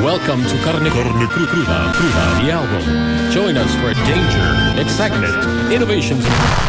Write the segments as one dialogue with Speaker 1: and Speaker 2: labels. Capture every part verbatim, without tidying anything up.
Speaker 1: Welcome to Carne, Carne Cruda, Cruda, the album. Join us for danger, excitement, innovations.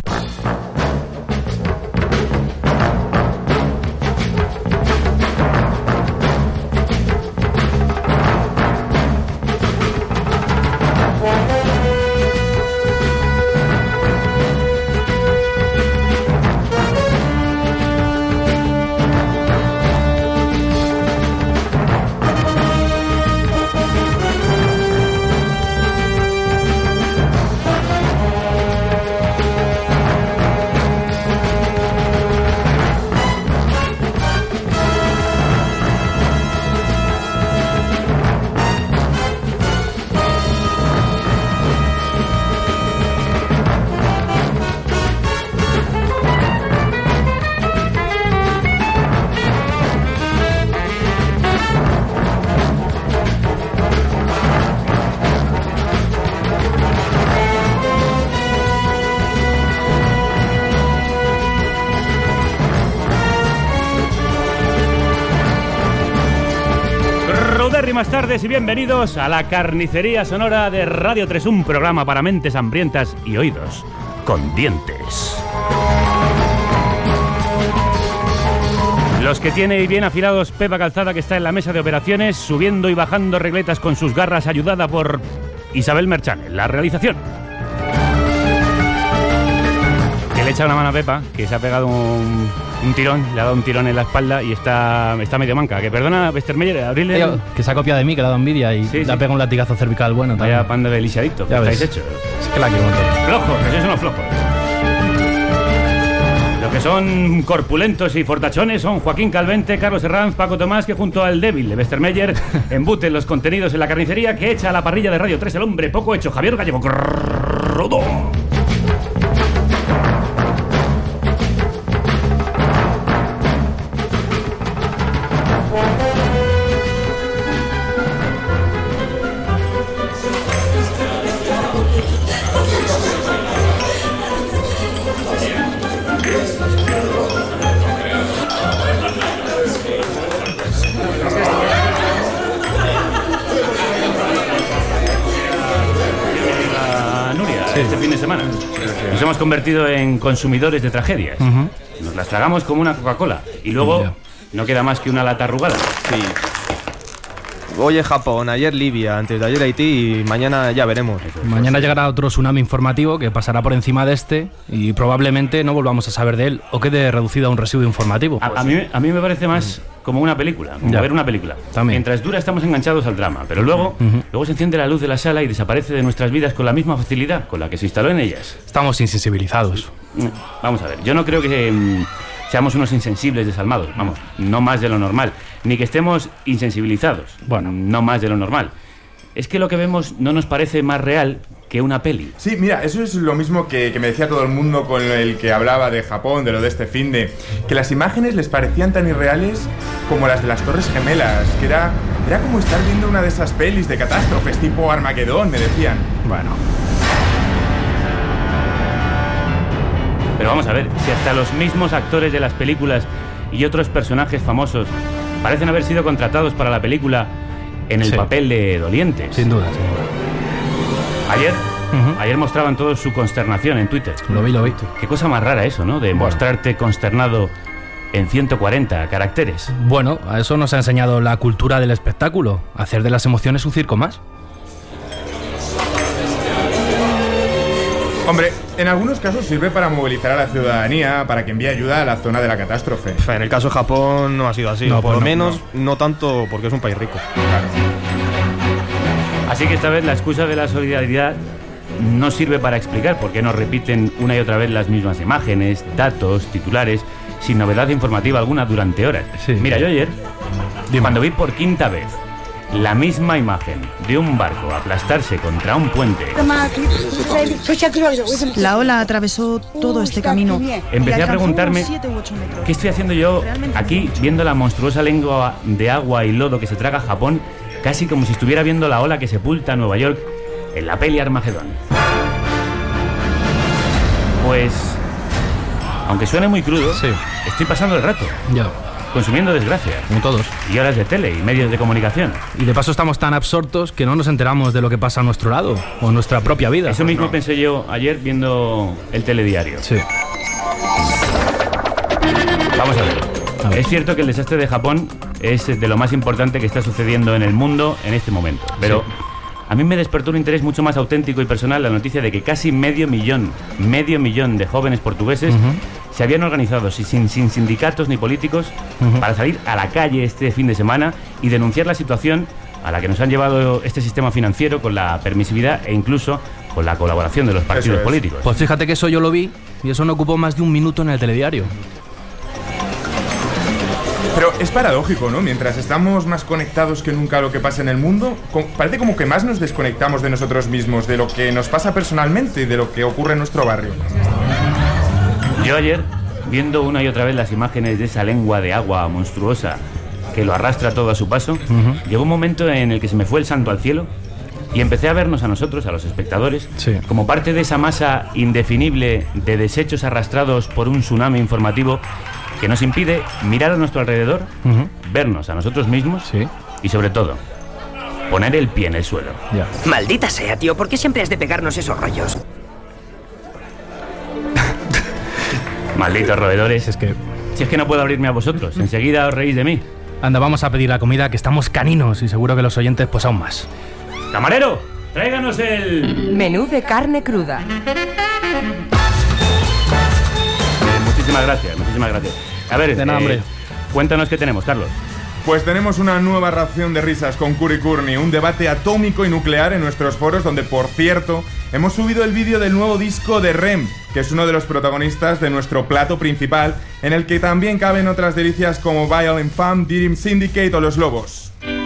Speaker 2: Buenas tardes y bienvenidos a la carnicería sonora de Radio tres, un programa para mentes hambrientas y oídos con dientes. Los que tiene bien afilados Pepa Calzada, que está en la mesa de operaciones, subiendo y bajando regletas con sus garras, ayudada por Isabel Merchan en la realización. Que le echa una mano a Pepa, que se ha pegado un... Un tirón, le ha dado un tirón en la espalda y está, está medio manca. Que perdona, Westermeyer, abrirle...
Speaker 3: Tío, que se ha copiado de mí, que le ha dado envidia y
Speaker 2: sí,
Speaker 3: le
Speaker 2: sí.
Speaker 3: ha pegado un latigazo cervical bueno.
Speaker 2: Vaya
Speaker 3: también.
Speaker 2: panda de lisiadicto, ¿qué estáis hechos?
Speaker 3: Es que la quiero montar.
Speaker 2: Flojos, que sois unos flojos. Los que son corpulentos y fortachones son Joaquín Calvente, Carlos Herranz, Paco Tomás, que junto al débil de Westermeyer embuten los contenidos en la carnicería que echa a la parrilla de Radio tres el hombre poco hecho, Javier Gallego Rodó. Este fin de semana nos hemos convertido en consumidores de tragedias. Uh-huh. Nos las tragamos como una Coca-Cola y luego yeah. no queda más que una lata arrugada.
Speaker 4: Sí. Hoy es Japón, ayer Libia, antes de ayer Haití y mañana ya veremos.
Speaker 3: Mañana llegará otro tsunami informativo que pasará por encima de este y probablemente no volvamos a saber de él o quede reducido a un residuo informativo.
Speaker 2: A, a, mí, a mí me parece más como una película, como ya. ver una película.
Speaker 3: También.
Speaker 2: Mientras dura estamos enganchados al drama, pero luego, uh-huh. luego se enciende la luz de la sala y desaparece de nuestras vidas con la misma facilidad con la que se instaló en ellas.
Speaker 3: Estamos insensibilizados.
Speaker 2: Vamos a ver, yo no creo que... Mmm, seamos unos insensibles desalmados, vamos, no más de lo normal. Ni que estemos insensibilizados, bueno, no más de lo normal. Es que lo que vemos no nos parece más real que una peli.
Speaker 5: Sí, mira, eso es lo mismo que, que me decía todo el mundo con el que hablaba de Japón, de lo de este finde, que las imágenes les parecían tan irreales como las de las Torres Gemelas, que era, era como estar viendo una de esas pelis de catástrofes tipo Armagedón, me decían.
Speaker 3: Bueno...
Speaker 2: Pero vamos a ver, si hasta los mismos actores de las películas y otros personajes famosos parecen haber sido contratados para la película en el sí. papel de dolientes.
Speaker 3: Sin duda, sin duda.
Speaker 2: Ayer, uh-huh. ayer mostraban todos su consternación en Twitter.
Speaker 3: Lo vi, lo vi.
Speaker 2: Qué cosa más rara eso, ¿no? De bueno. mostrarte consternado en ciento cuarenta caracteres.
Speaker 3: Bueno, a eso nos ha enseñado la cultura del espectáculo. Hacer de las emociones un circo más.
Speaker 5: Hombre, en algunos casos sirve para movilizar a la ciudadanía, para que envíe ayuda a la zona de la catástrofe.
Speaker 4: En el caso de Japón no ha sido así, no, por pues lo no, menos no. no tanto porque es un país rico.
Speaker 5: Claro.
Speaker 2: Así que esta vez la excusa de la solidaridad no sirve para explicar por qué nos repiten una y otra vez las mismas imágenes, datos, titulares, sin novedad informativa alguna durante horas.
Speaker 3: Sí.
Speaker 2: Mira, yo ayer,
Speaker 3: Dime.
Speaker 2: cuando vi por quinta vez la misma imagen de un barco aplastarse contra un puente,
Speaker 6: la ola atravesó todo este camino.
Speaker 2: Empecé a preguntarme qué estoy haciendo yo aquí viendo la monstruosa lengua de agua y lodo que se traga Japón, casi como si estuviera viendo la ola que sepulta Nueva York en la peli Armagedón. Pues, aunque suene muy crudo,
Speaker 3: sí.
Speaker 2: estoy pasando el rato.
Speaker 3: Ya.
Speaker 2: consumiendo desgracia.
Speaker 3: Como todos.
Speaker 2: Y horas de tele y medios de comunicación.
Speaker 3: Y de paso estamos tan absortos que no nos enteramos de lo que pasa a nuestro lado o en nuestra propia vida.
Speaker 2: Eso mismo
Speaker 5: no.
Speaker 2: pensé yo ayer viendo el telediario.
Speaker 3: Sí.
Speaker 2: Vamos a ver. a ver. Es cierto que el desastre de Japón es de lo más importante que está sucediendo en el mundo en este momento. Pero sí. a mí me despertó un interés mucho más auténtico y personal la noticia de que casi medio millón, medio millón de jóvenes portugueses uh-huh. se habían organizado sin, sin sindicatos ni políticos uh-huh. para salir a la calle este fin de semana y denunciar la situación a la que nos han llevado este sistema financiero con la permisividad e incluso con la colaboración de los partidos políticos.
Speaker 3: Pues fíjate que eso yo lo vi y eso no ocupó más de un minuto en el telediario.
Speaker 5: Pero es paradójico, ¿no? Mientras estamos más conectados que nunca a lo que pasa en el mundo, parece como que más nos desconectamos de nosotros mismos, de lo que nos pasa personalmente y de lo que ocurre en nuestro barrio.
Speaker 2: Yo ayer, viendo una y otra vez las imágenes de esa lengua de agua monstruosa que lo arrastra todo a su paso, uh-huh. llegó un momento en el que se me fue el santo al cielo y empecé a vernos a nosotros, a los espectadores, sí. como parte de esa masa indefinible de desechos arrastrados por un tsunami informativo que nos impide mirar a nuestro alrededor, uh-huh. vernos a nosotros mismos sí. y, sobre todo, poner el pie en el suelo.
Speaker 7: Ya. Maldita sea, tío, ¿por qué siempre has de pegarnos esos rollos?
Speaker 2: Malditos roedores.
Speaker 3: Es que...
Speaker 2: Si es que no puedo abrirme a vosotros, enseguida os reís de mí.
Speaker 3: Anda, vamos a pedir la comida, que estamos caninos y seguro que los oyentes pues aún más.
Speaker 2: ¡Camarero! ¡Tráiganos el...
Speaker 8: menú de carne cruda!
Speaker 2: Muchísimas gracias, muchísimas gracias. A ver,
Speaker 3: de nada,
Speaker 2: eh,
Speaker 3: hombre.
Speaker 2: Cuéntanos qué tenemos, Carlos.
Speaker 5: Pues tenemos una nueva ración de risas con Curi Curni, un debate atómico y nuclear en nuestros foros, donde, por cierto, hemos subido el vídeo del nuevo disco de Rem, que es uno de los protagonistas de nuestro plato principal, en el que también caben otras delicias como Violent Femmes, Dream Syndicate o Los Lobos.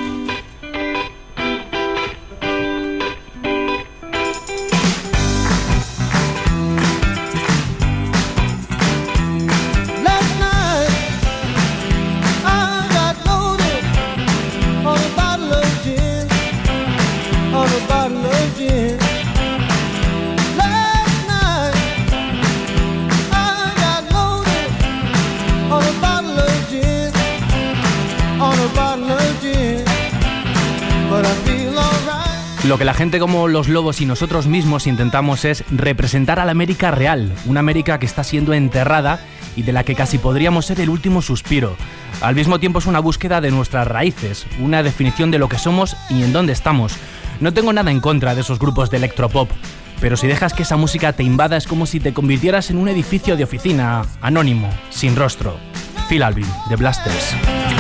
Speaker 3: Lo que la gente como Los Lobos y nosotros mismos intentamos es representar a la América real, una América que está siendo enterrada y de la que casi podríamos ser el último suspiro. Al mismo tiempo es una búsqueda de nuestras raíces, una definición de lo que somos y en dónde estamos. No tengo nada en contra de esos grupos de electropop, pero si dejas que esa música te invada es como si te convirtieras en un edificio de oficina, anónimo, sin rostro. Phil Alvin, The Blasters.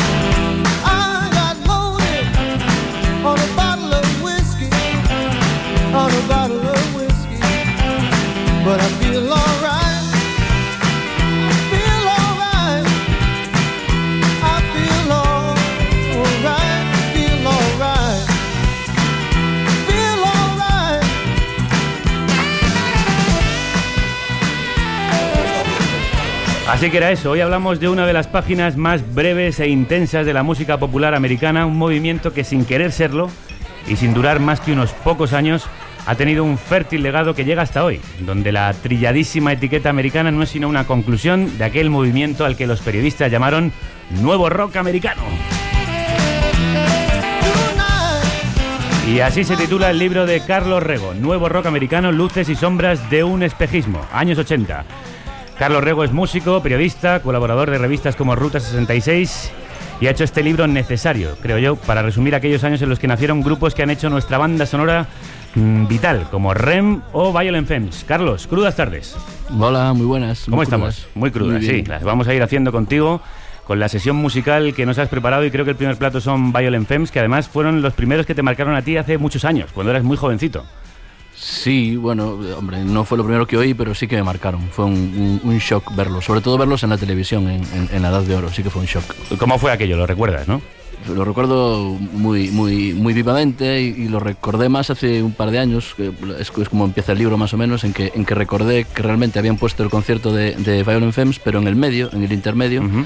Speaker 9: On a bottle of whiskey, but I feel alright. I feel alright. I feel alright. Feel alright. Feel alright.
Speaker 2: Así que era eso. Hoy hablamos de una de las páginas más breves e intensas de la música popular americana, un movimiento que, sin querer serlo y sin durar más que unos pocos años, ha tenido un fértil legado que llega hasta hoy, donde la trilladísima etiqueta americana no es sino una conclusión de aquel movimiento al que los periodistas llamaron Nuevo Rock Americano. Y así se titula el libro de Carlos Rego, Nuevo Rock Americano, luces y sombras de un espejismo, años ochenta. Carlos Rego es músico, periodista, colaborador de revistas como Ruta sesenta y seis y ha hecho este libro necesario, creo yo, para resumir aquellos años en los que nacieron grupos que han hecho nuestra banda sonora mmm, vital, como Rem o Violent Femmes. Carlos, crudas tardes.
Speaker 10: Hola, muy buenas.
Speaker 2: ¿Cómo
Speaker 10: muy
Speaker 2: estamos?
Speaker 10: Crudas.
Speaker 2: Muy crudas,
Speaker 10: muy
Speaker 2: sí. Las vamos a ir haciendo contigo con la sesión musical que nos has preparado y creo que el primer plato son Violent Femmes, que además fueron los primeros que te marcaron a ti hace muchos años, cuando eras muy jovencito.
Speaker 10: Sí, bueno, hombre, no fue lo primero que oí, pero sí que me marcaron. Fue un, un, un shock verlos, sobre todo verlos en la televisión, en, en, en la Edad de Oro, sí que fue un shock.
Speaker 2: ¿Cómo fue aquello? ¿Lo recuerdas, no?
Speaker 10: Lo recuerdo muy, muy, muy vivamente y, y lo recordé más hace un par de años, que es, es como empieza el libro más o menos, en que, en que recordé que realmente habían puesto el concierto de, de Violent Femmes, pero en el medio, en el intermedio, uh-huh.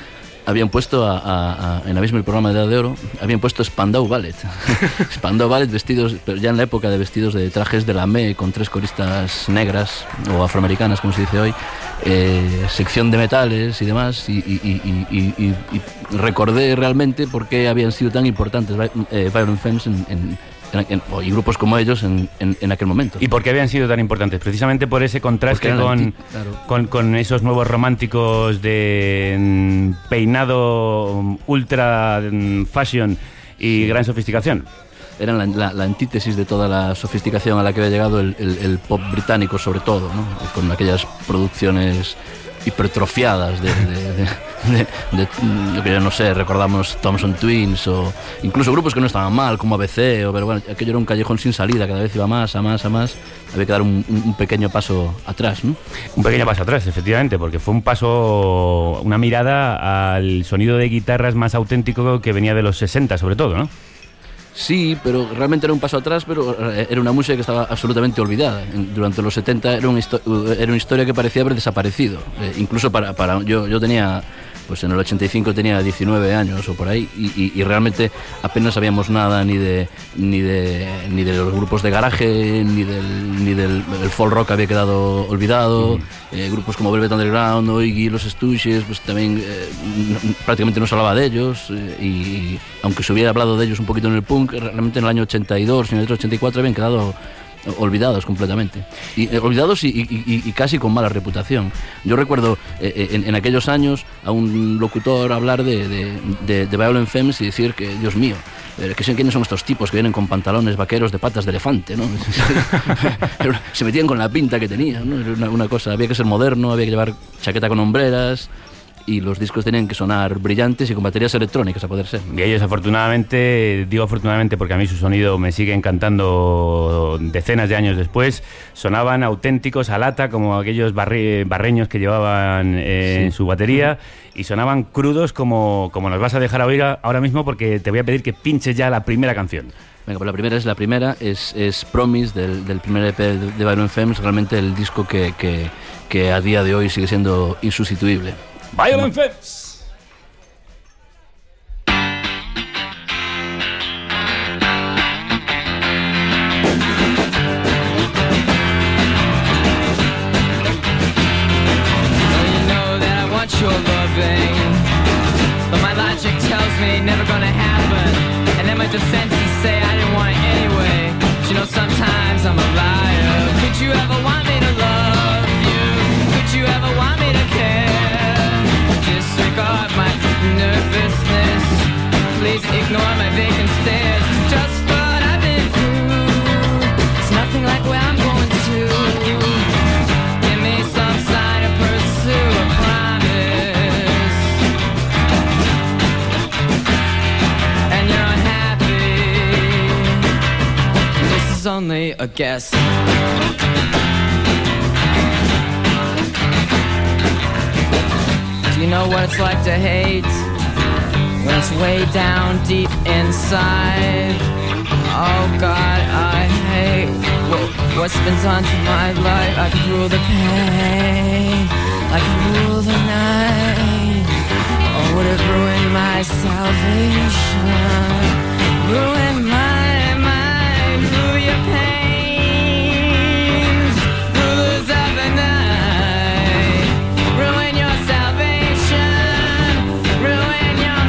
Speaker 10: habían puesto a, a, a, en la misma el programa de Edad de Oro, habían puesto Spandau Ballet. Spandau Ballet vestidos, pero ya en la época de vestidos de trajes de lamé con tres coristas negras o afroamericanas, como se dice hoy, eh, sección de metales y demás, y, y, y, y, y, y recordé realmente por qué habían sido tan importantes eh, Violent Femmes en, en En, en, y grupos como ellos en, en, en aquel momento.
Speaker 2: ¿Y por qué habían sido tan importantes? Precisamente por ese contraste con, claro. con, con esos nuevos románticos de mm, peinado ultra mm, fashion y sí. gran sofisticación.
Speaker 10: Eran la, la, la antítesis de toda la sofisticación a la que había llegado el, el, el pop británico, sobre todo, ¿no? Con aquellas producciones hipertrofiadas de, de, de, de, de, yo que no sé, recordamos Thompson Twins o incluso grupos que no estaban mal como A B C, o, pero bueno, aquello era un callejón sin salida, cada vez iba más, a más, a más, había que dar un, un pequeño paso atrás, ¿no?
Speaker 2: Un pequeño paso atrás, efectivamente, porque fue un paso, una mirada al sonido de guitarras más auténtico que venía de los sesenta, sobre todo, ¿no?
Speaker 10: Sí, pero realmente era un paso atrás, pero era una música que estaba absolutamente olvidada. Durante los setenta era una, era una historia que parecía haber desaparecido. Eh, incluso para, para yo, yo tenía, pues en el ochenta y cinco tenía diecinueve años o por ahí, y, y, y realmente apenas sabíamos nada ni de ni de ni de los grupos de garaje, ni del ni del el folk rock había quedado olvidado. Mm. Eh, grupos como Velvet Underground o Iggy, los Stooges, pues también eh, no, prácticamente no se hablaba de ellos, eh, y aunque se hubiera hablado de ellos un poquito en el punk, realmente en el año ochenta y dos y en el ochenta y cuatro habían quedado olvidados completamente, y eh, olvidados y, y, y, y casi con mala reputación. Yo recuerdo eh, en, en aquellos años a un locutor hablar de, de, de, de Violent Femmes y decir que, Dios mío, eh, que quiénes son estos tipos que vienen con pantalones vaqueros de patas de elefante, ¿no? Se metían con la pinta que tenían, ¿no? Era una, una cosa, había que ser moderno, había que llevar chaqueta con hombreras, y los discos tenían que sonar brillantes y con baterías electrónicas a poder ser.
Speaker 2: Y ellos afortunadamente, digo afortunadamente porque a mí su sonido me sigue encantando decenas de años después, sonaban auténticos a lata como aquellos barri, barreños que llevaban eh, sí. en su batería, y sonaban crudos como, como nos vas a dejar oír ahora mismo, porque te voy a pedir que pinches ya la primera canción.
Speaker 10: Venga, pues la primera es la primera, es, es Promise del, del primer E P de, de Violent Femmes, realmente el disco que, que, que a día de hoy sigue siendo insustituible.
Speaker 2: Violent Femmes.
Speaker 8: Your loving, but my logic tells me never gonna happen, and then my defenses say I didn't want it anyway. But you know sometimes I'm a liar. Could you ever want me to love you? Could you ever want me to care? Disregard my nervousness, please ignore my vacant stares. Just what I've been through, it's nothing like where I'm going to. Give me some sign to pursue a promise. Only a guess. Do you know what it's like to hate when it's way down deep inside? Oh God, I hate what, what's been done to my life. I could rule the pain, I could rule the night. Or would it ruin my salvation? Ruin my your pains, rulers of the night, ruin your salvation, ruin your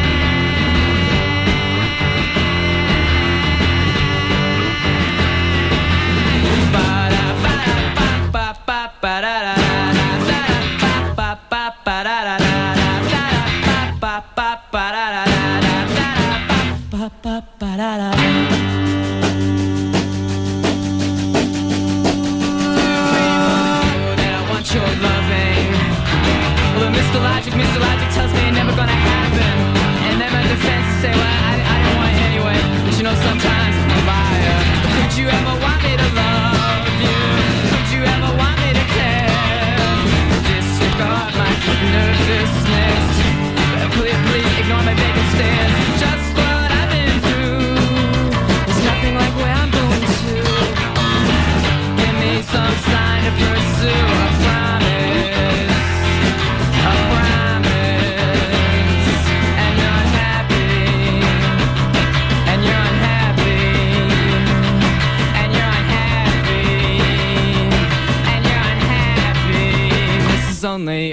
Speaker 8: Mister Logic, Mister Logic tells me it's never gonna happen, and then my defenses say, well, I, I don't want it anyway. But you know sometimes I'm a liar. Could you ever want me to love you? Could you ever want me to care? Disregard my nervousness, please, please ignore my vacant stares. Just what I've been through, there's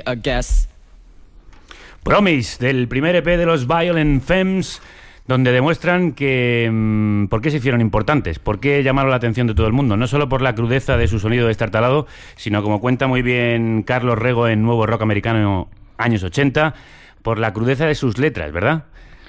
Speaker 11: I guess.
Speaker 2: Promise, del primer E P de los Violent Femmes, donde demuestran que mmm, por qué se hicieron importantes, por qué llamaron la atención de todo el mundo, no solo por la crudeza de su sonido destartalado, sino, como cuenta muy bien Carlos Rego en Nuevo Rock Americano años ochenta, por la crudeza de sus letras, ¿verdad?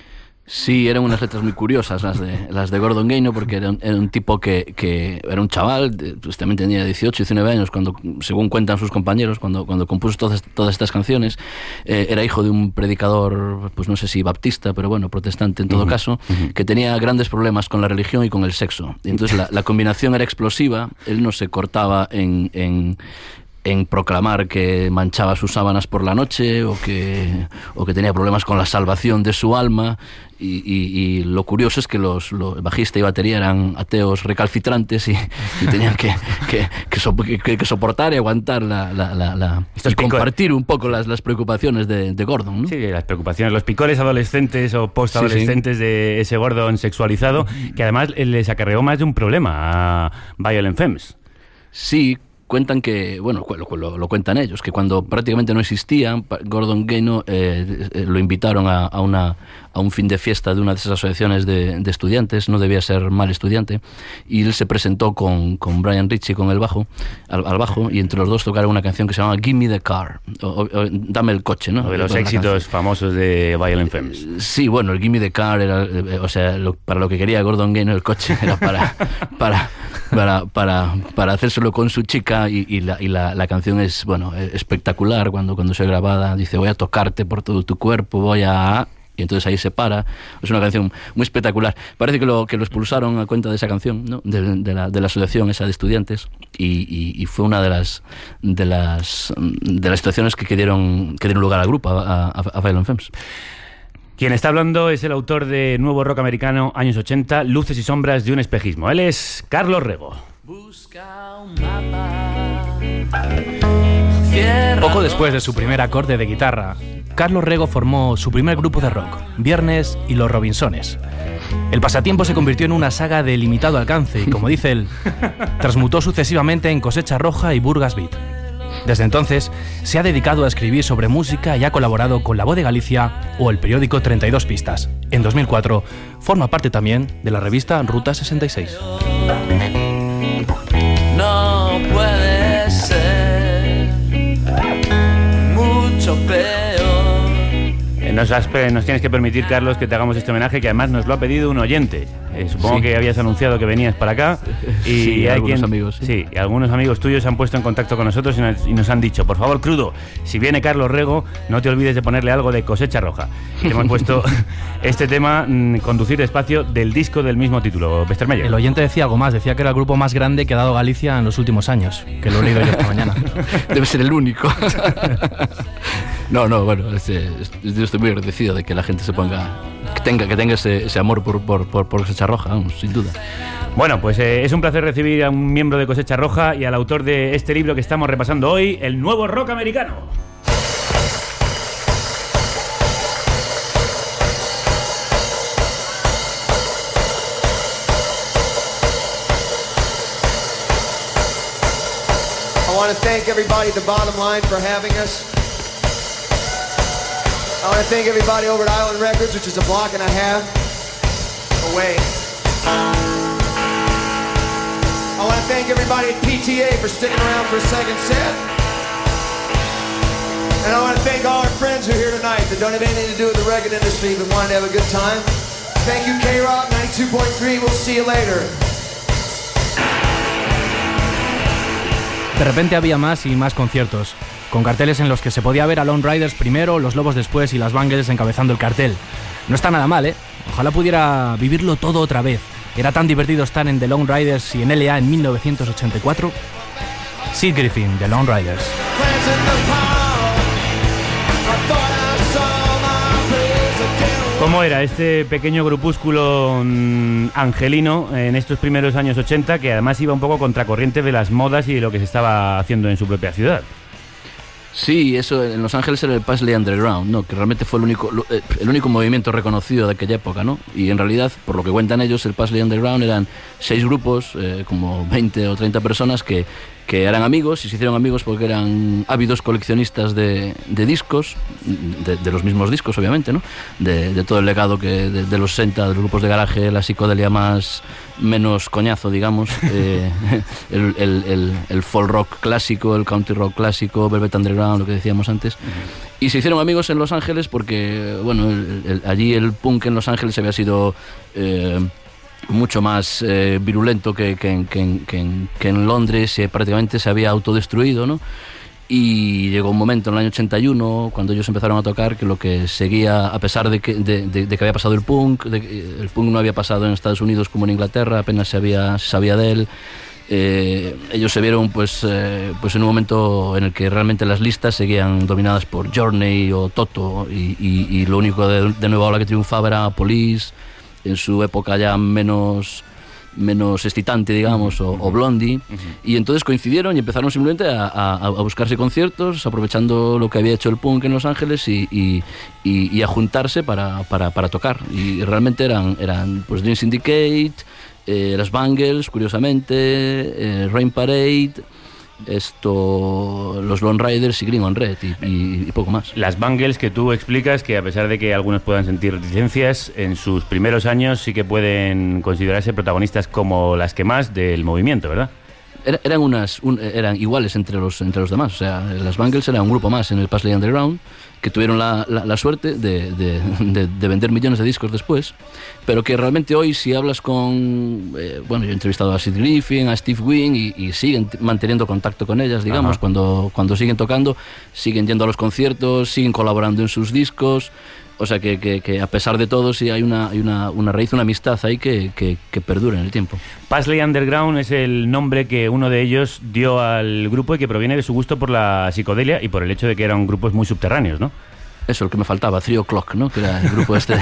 Speaker 10: Sí, eran unas letras muy curiosas las de, las de Gordon Gaynor, porque era un, era un tipo que, que era un chaval, pues también tenía dieciocho, diecinueve años, cuando, según cuentan sus compañeros, cuando, cuando compuso todas, todas estas canciones. Eh, era hijo de un predicador, pues no sé si baptista, pero bueno, protestante en todo uh-huh, caso, uh-huh. que tenía grandes problemas con la religión y con el sexo. Y entonces la, la combinación era explosiva, él no se cortaba en... en en proclamar que manchaba sus sábanas por la noche o que, o que tenía problemas con la salvación de su alma y, y, y lo curioso es que los, los bajista y batería eran ateos recalcitrantes y, y tenían que, que, que, so, que, que soportar y aguantar la, la, la, la y compartir un poco las, las preocupaciones de, de Gordon, ¿no?
Speaker 2: Sí, las preocupaciones, los picores adolescentes o postadolescentes sí, sí. de ese Gordon sexualizado, que además les acarreó más de un problema a Violent Femmes.
Speaker 10: Sí, cuentan que, bueno, lo, lo, lo cuentan ellos, que cuando prácticamente no existían, Gordon Gaynor eh, eh, lo invitaron a, a, una, a un fin de fiesta de una de esas asociaciones de, de estudiantes, no debía ser mal estudiante, y él se presentó con, con Brian Ritchie con el bajo, al, al bajo, y entre los dos tocaron una canción que se llama Give Me the Car, o, o, o, Dame el coche, ¿no?
Speaker 2: O de los éxitos famosos de Violent Femmes.
Speaker 10: Sí, bueno, el Give Me the Car era, eh, o sea, lo, para lo que quería Gordon Gaynor el coche era para, para, para, para, para hacérselo con su chica. Y, y, la, y la, la canción es, bueno, espectacular cuando, cuando se grabada. Dice, voy a tocarte por todo tu cuerpo, voy a... Y entonces ahí se para. Es una canción muy espectacular. Parece que lo, que lo expulsaron a cuenta de esa canción, ¿no? de, de, la, de la asociación esa de estudiantes. Y, y, y fue una de las, de las de las situaciones que, que, dieron, que dieron lugar al grupo, a, a, a Violent Femmes.
Speaker 2: Quien está hablando es el autor de Nuevo Rock Americano, años ochenta, Luces y sombras de un espejismo. Él es Carlos Rego.
Speaker 3: Poco después de su primer acorde de guitarra, Carlos Rego formó su primer grupo de rock, Viernes y los Robinsones. El pasatiempo se convirtió en una saga de limitado alcance y, como dice él, transmutó sucesivamente en Cosecha Roja y Burgas Beat. Desde entonces, se ha dedicado a escribir sobre música y ha colaborado con La Voz de Galicia o el periódico treinta y dos Pistas. En dos mil cuatro, forma parte también de la revista Ruta sesenta y seis.
Speaker 8: No puede ser mucho peor.
Speaker 2: Nos, has, nos tienes que permitir, Carlos, que te hagamos este homenaje, que además nos lo ha pedido un oyente. Eh, supongo sí. que habías anunciado que venías para acá. Y
Speaker 10: sí,
Speaker 2: hay
Speaker 10: algunos
Speaker 2: quien,
Speaker 10: amigos. Sí.
Speaker 2: sí, y algunos amigos tuyos se han puesto en contacto con nosotros y nos, y nos han dicho, por favor, Crudo, si viene Carlos Rego, no te olvides de ponerle algo de Cosecha Roja. Y te hemos puesto este tema, mmm, Conducir despacio, del disco del mismo título. Westermeyer.
Speaker 3: El oyente decía algo más, decía que era el grupo más grande que ha dado Galicia en los últimos años, que lo he leído yo esta mañana.
Speaker 10: Debe ser el único. No, no, bueno, este, yo estoy muy agradecido de que la gente se ponga, que tenga, que tenga ese, ese amor por, por, por, por Cosecha Roja, vamos, sin duda.
Speaker 2: Bueno, pues eh, es un placer recibir a un miembro de Cosecha Roja y al autor de este libro que estamos repasando hoy, El Nuevo Rock Americano.
Speaker 12: I want to thank everybody at the bottom line for having us. I want to thank everybody over at Island Records, which is a block and a half away. I want to thank everybody at P T A for sticking around for a second set. And I want to thank all our friends who are here tonight that don't have anything to do with the record industry but wanted to have a good time. Thank you, K-Rock ninety-two point three. We'll see you later.
Speaker 3: De repente había más y más conciertos, con carteles en los que se podía ver a Lone Riders primero, Los Lobos después y las Bangles encabezando el cartel. No está nada mal, ¿eh? Ojalá pudiera vivirlo todo otra vez. Era tan divertido estar en The Lone Riders y en L A en mil novecientos ochenta y cuatro. Sid Griffin, The Lone Riders.
Speaker 2: ¿Cómo era este pequeño grupúsculo mmm, angelino en estos primeros años ochenta, que además iba un poco contracorriente de las modas y de lo que se estaba haciendo en su propia ciudad?
Speaker 10: Sí, eso en Los Ángeles era el Paisley Underground, ¿no? Que realmente fue el único, el único movimiento reconocido de aquella época, ¿no? Y en realidad, por lo que cuentan ellos, el Paisley Underground eran seis grupos, eh, como veinte o treinta personas que, que eran amigos y se hicieron amigos porque eran ávidos coleccionistas de, de discos, de, de los mismos discos obviamente, ¿no? De, de todo el legado que de, de los sesenta, de los grupos de garaje, la psicodelia más menos coñazo, digamos, eh, el, el, el, el folk rock clásico, el country rock clásico, Velvet Underground, lo que decíamos antes. Uh-huh. Y se hicieron amigos en Los Ángeles porque, bueno, el, el, allí el punk en Los Ángeles había sido eh, mucho más eh, virulento que, que, que, que, que en Londres, eh, prácticamente se había autodestruido, ¿no? Y llegó un momento en el año ochenta y uno, cuando ellos empezaron a tocar, que lo que seguía, a pesar de que, de, de, de que había pasado el punk, de, el punk no había pasado en Estados Unidos como en Inglaterra, apenas se, había, se sabía de él. Eh, ellos se vieron pues, eh, pues en un momento en el que realmente las listas seguían dominadas por Journey o Toto, y, y, y lo único de, de nueva ola que triunfaba era Police, en su época ya menos... menos excitante, digamos, o, o Blondie, uh-huh. Y entonces coincidieron y empezaron simplemente a, a, a buscarse conciertos, aprovechando lo que había hecho el punk en Los Ángeles y, y, y, y a juntarse para, para, para tocar. Y realmente eran, eran pues Dream Syndicate, eh, las Bangles, curiosamente, eh, Rain Parade, esto, los Lone Riders y Green on Red y, y, y poco más.
Speaker 2: Las Bangles, que tú explicas que a pesar de que algunos puedan sentir reticencias, en sus primeros años sí que pueden considerarse protagonistas como las que más del movimiento, ¿verdad?
Speaker 10: Era, eran unas un, eran iguales entre los entre los demás, o sea, las Bangles eran un grupo más en el Paisley Underground, que tuvieron la, la, la suerte de, de, de, de vender millones de discos después, pero que realmente hoy, si hablas con... Eh, bueno, yo he entrevistado a Sid Griffin, a Steve Wynn, y, y siguen t- manteniendo contacto con ellas, digamos, cuando, cuando siguen tocando, siguen yendo a los conciertos, siguen colaborando en sus discos. O sea, que, que, que a pesar de todo, sí hay una, hay una, una raíz, una amistad ahí que, que, que perdura en el tiempo.
Speaker 2: Paisley Underground es el nombre que uno de ellos dio al grupo y que proviene de su gusto por la psicodelia y por el hecho de que eran grupos muy subterráneos, ¿no?
Speaker 10: Eso, el que me faltaba, Three O'Clock, ¿no? Que era el grupo este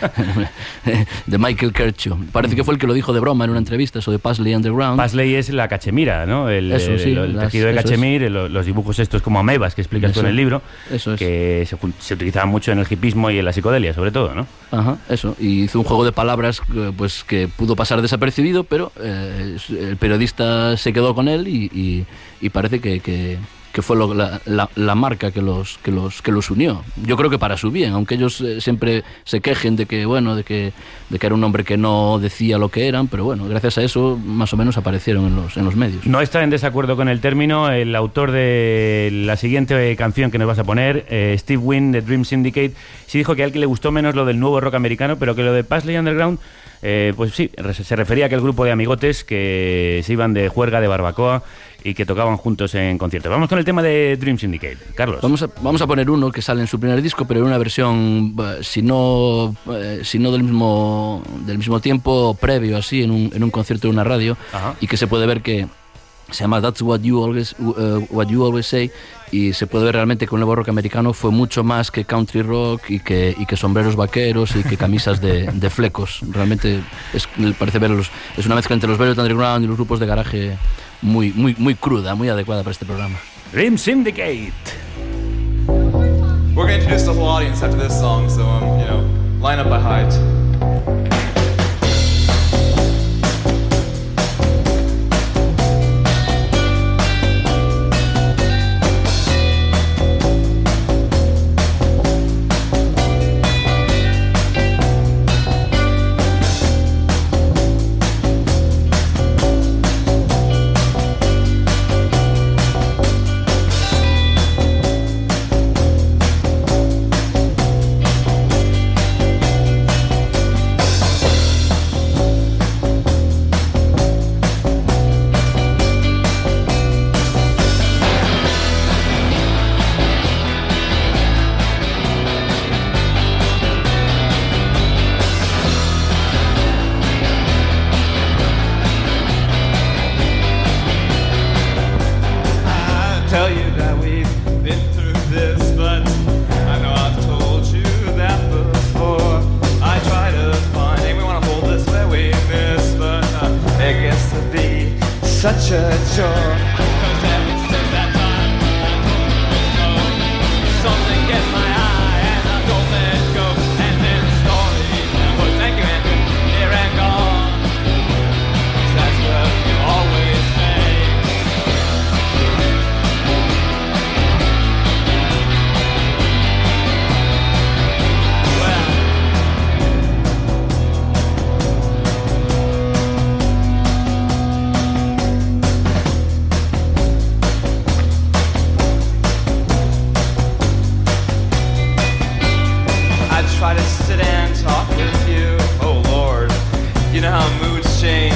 Speaker 10: de Michael Kershaw. Parece que fue el que lo dijo de broma en una entrevista, eso de Paisley Underground.
Speaker 2: Paisley es la cachemira, ¿no? El,
Speaker 10: eso, sí,
Speaker 2: el, el
Speaker 10: las,
Speaker 2: tejido de cachemir, es. Los dibujos estos como amebas que explicas tú en el libro,
Speaker 10: eso es.
Speaker 2: Que se, se utilizaban mucho en el hipismo y en la psicodelia, sobre todo, ¿no?
Speaker 10: Ajá, eso. Y hizo un juego de palabras pues que pudo pasar desapercibido, pero eh, el periodista se quedó con él y, y, y parece que... que que fue lo, la, la, la marca que los, que, los, que los unió. Yo creo que para su bien, aunque ellos eh, siempre se quejen de que, bueno, de que, de que era un hombre que no decía lo que eran, pero bueno, gracias a eso más o menos aparecieron en los, en los medios.
Speaker 2: No está en desacuerdo con el término el autor de la siguiente canción que nos vas a poner, eh, Steve Wynn de Dream Syndicate, sí dijo que a él que le gustó menos lo del nuevo rock americano, pero que lo de Paisley Underground, eh, pues sí, se refería a aquel grupo de amigotes que se iban de juerga, de barbacoa, y que tocaban juntos en conciertos. Vamos con el tema de Dream Syndicate, Carlos.
Speaker 10: Vamos a, vamos a poner uno que sale en su primer disco, pero en una versión, si no, eh, si no del mismo del mismo tiempo, previo, así, en un, en un concierto de una radio. Ajá. Y que se puede ver que se llama That's What You Always uh, What You Always Say, y se puede ver realmente que un nuevo rock americano fue mucho más que country rock y que, y que sombreros vaqueros y que camisas de, de flecos. Realmente es, parece verlos, es una mezcla entre los Velvet Underground y los grupos de garaje muy, muy, muy cruda, muy adecuada para este programa.
Speaker 2: Dream Syndicate.
Speaker 11: We're going to introduce the whole audience after this song, so um, you know, line up by height.
Speaker 9: Such a chore.
Speaker 8: Something gets my eye and I don't let go. And then stories and words thank you and here and gone. That's what you always say.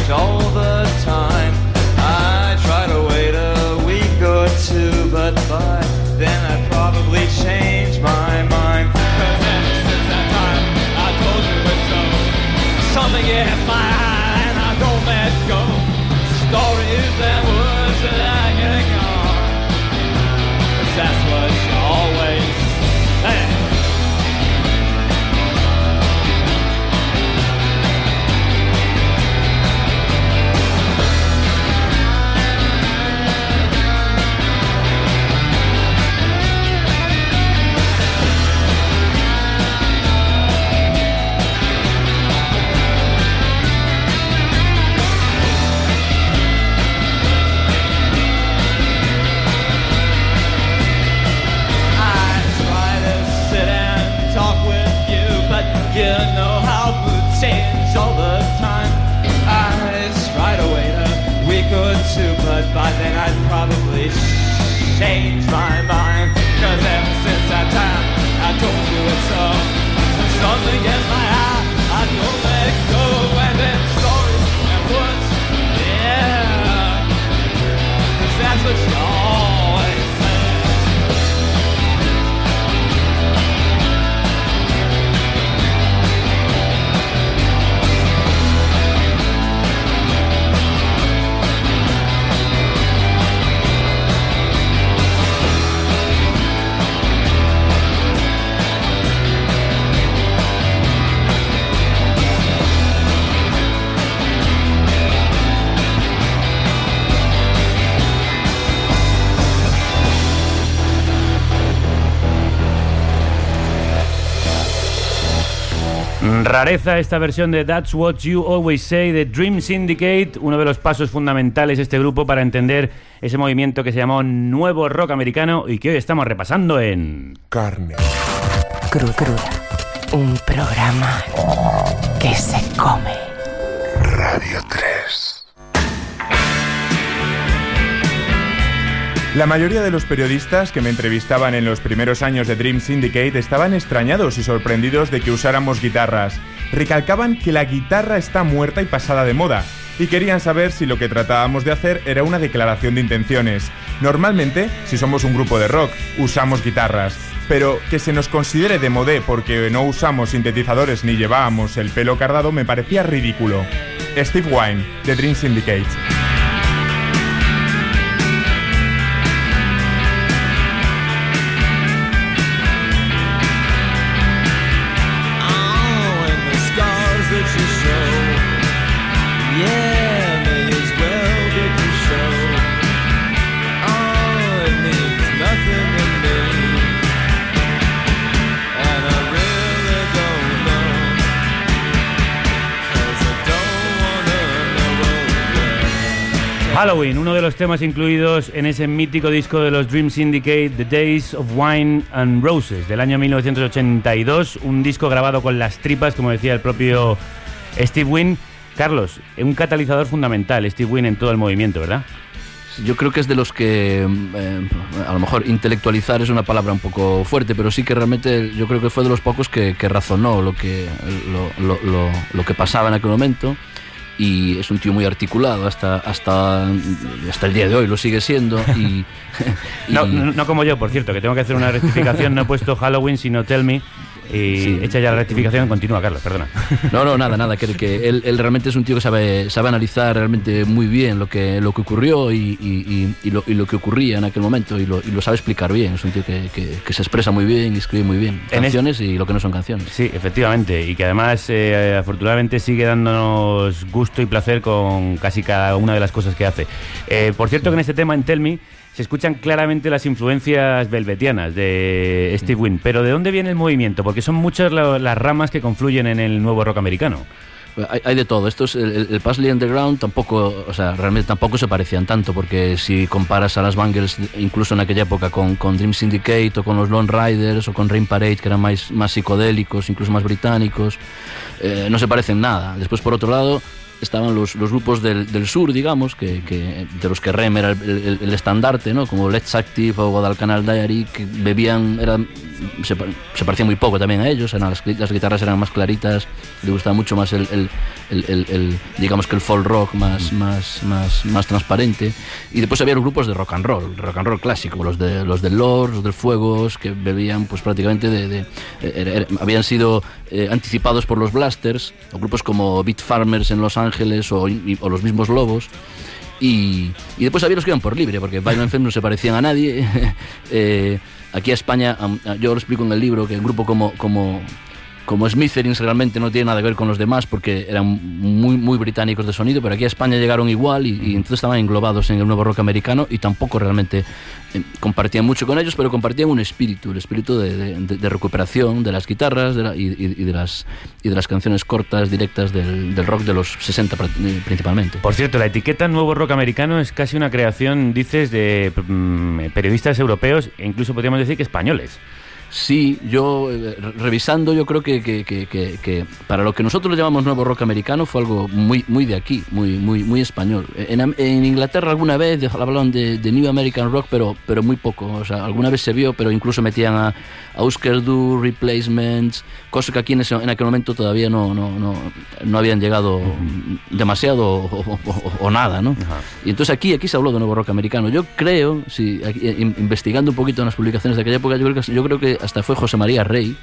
Speaker 9: change all the time. I try to wait a week or two, but by then I'd probably change my mind. Cause ever since that time I told you it's so, something gets my eye and I don't let go. Stories and words that I hang on, 'cause that's what you always say. You know how moods change all the time. I try to wait a week or two, but by then I'd probably change my mind. Cause ever since that time I told you it's so, something gets my eye, I don't let go. And then stories and words, yeah, cause that's what you always say.
Speaker 2: Rareza esta versión de That's What You Always Say de Dream Syndicate, uno de los pasos fundamentales de este grupo para entender ese movimiento que se llamó Nuevo Rock Americano y que hoy estamos repasando en
Speaker 5: Carne
Speaker 13: Cruda, cruda. Un programa que se come.
Speaker 5: Radio tres. La mayoría de los periodistas que me entrevistaban en los primeros años de Dream Syndicate estaban extrañados y sorprendidos de que usáramos guitarras. Recalcaban que la guitarra está muerta y pasada de moda, y querían saber si lo que tratábamos de hacer era una declaración de intenciones. Normalmente, si somos un grupo de rock, usamos guitarras, pero que se nos considere de modé porque no usamos sintetizadores ni llevábamos el pelo cardado me parecía ridículo. Steve Wynn, de Dream Syndicate.
Speaker 2: Halloween, uno de los temas incluidos en ese mítico disco de los Dream Syndicate, The Days of Wine and Roses, del año mil novecientos ochenta y dos, un disco grabado con las tripas, como decía el propio Steve Wynn. Carlos, un catalizador fundamental, Steve Wynn, en todo el movimiento, ¿verdad?
Speaker 10: Yo creo que es de los que, eh, a lo mejor intelectualizar es una palabra un poco fuerte, pero sí que realmente yo creo que fue de los pocos que, que razonó lo que, lo, lo, lo, lo que pasaba en aquel momento. Y es un tío muy articulado hasta hasta hasta el día de hoy, lo sigue siendo. Y, y
Speaker 2: no, no, no como yo, por cierto, que tengo que hacer una rectificación. No he puesto Halloween, sino Tell Me. Y sí. Hecha ya la rectificación, continúa, Carlos, perdona.
Speaker 10: No, no, nada, nada, que, que él, él realmente es un tío que sabe, sabe analizar realmente muy bien lo que, lo que ocurrió y, y, y, lo, y lo que ocurría en aquel momento y lo, y lo sabe explicar bien. Es un tío que, que, que se expresa muy bien y escribe muy bien canciones es... y lo que no son canciones.
Speaker 2: Sí, efectivamente, y que además eh, afortunadamente sigue dándonos gusto y placer con casi cada una de las cosas que hace. Eh, por cierto, que en este tema, en Tell Me, se escuchan claramente las influencias velvetianas de Steve Wynn. Pero ¿de dónde viene el movimiento? Porque son muchas las ramas que confluyen en el nuevo rock americano.
Speaker 10: Hay, hay de todo. Esto es el, el Paisley Underground tampoco, o sea, realmente tampoco se parecían tanto, porque si comparas a las Bangles incluso en aquella época con, con Dream Syndicate o con los Lone Riders o con Rain Parade, que eran más, más psicodélicos, incluso más británicos, eh, no se parecen nada. Después, por otro lado, estaban los, los grupos del, del sur, digamos, que, que de los que Rem era el, el, el estandarte, ¿no? Como Let's Active o Guadalcanal Diary, que bebían, eran, se, se parecían muy poco también a ellos, eran las, las guitarras eran más claritas, le gustaba mucho más el, el, el, el, el digamos que el folk rock más, mm. más, más, más transparente. Y después había los grupos de rock and roll, rock and roll clásico, los de los del Lord, los del Fuegos, que bebían pues prácticamente de, de, de, de, de habían sido eh, anticipados por los Blasters, o grupos como Beat Farmers en Los Ángeles o, y, o los mismos Lobos. Y, y después había los que iban por libre, porque Violent Femmes no se parecían a nadie. eh, aquí a España, yo lo explico en el libro, que un grupo como, como, como Smithereens realmente no tiene nada que ver con los demás, porque eran muy, muy británicos de sonido, pero aquí a España llegaron igual y, y entonces estaban englobados en el nuevo rock americano y tampoco realmente eh, compartían mucho con ellos, pero compartían un espíritu, el espíritu de, de, de recuperación de las guitarras de la, y, y, de las, y de las canciones cortas, directas del, del rock de los sesenta principalmente.
Speaker 2: Por cierto, la etiqueta nuevo rock americano es casi una creación, dices, de mm, periodistas europeos e incluso podríamos decir que españoles.
Speaker 10: Sí, yo eh, revisando, yo creo que, que, que, que, que para lo que nosotros llamamos nuevo rock americano fue algo muy, muy de aquí, muy, muy, muy español. En, en Inglaterra alguna vez hablaban de, de New American Rock, pero, pero muy poco. O sea, alguna vez se vio, pero incluso metían a, a Husker Du, Replacements, cosas que aquí en, ese, en aquel momento todavía no, no, no, no habían llegado demasiado o, o, o, o nada, ¿no? Ajá. Y entonces aquí, aquí se habló de nuevo rock americano. Yo creo, si, aquí, investigando un poquito en las publicaciones de aquella época, yo creo que, yo creo que hasta fue José María Rey,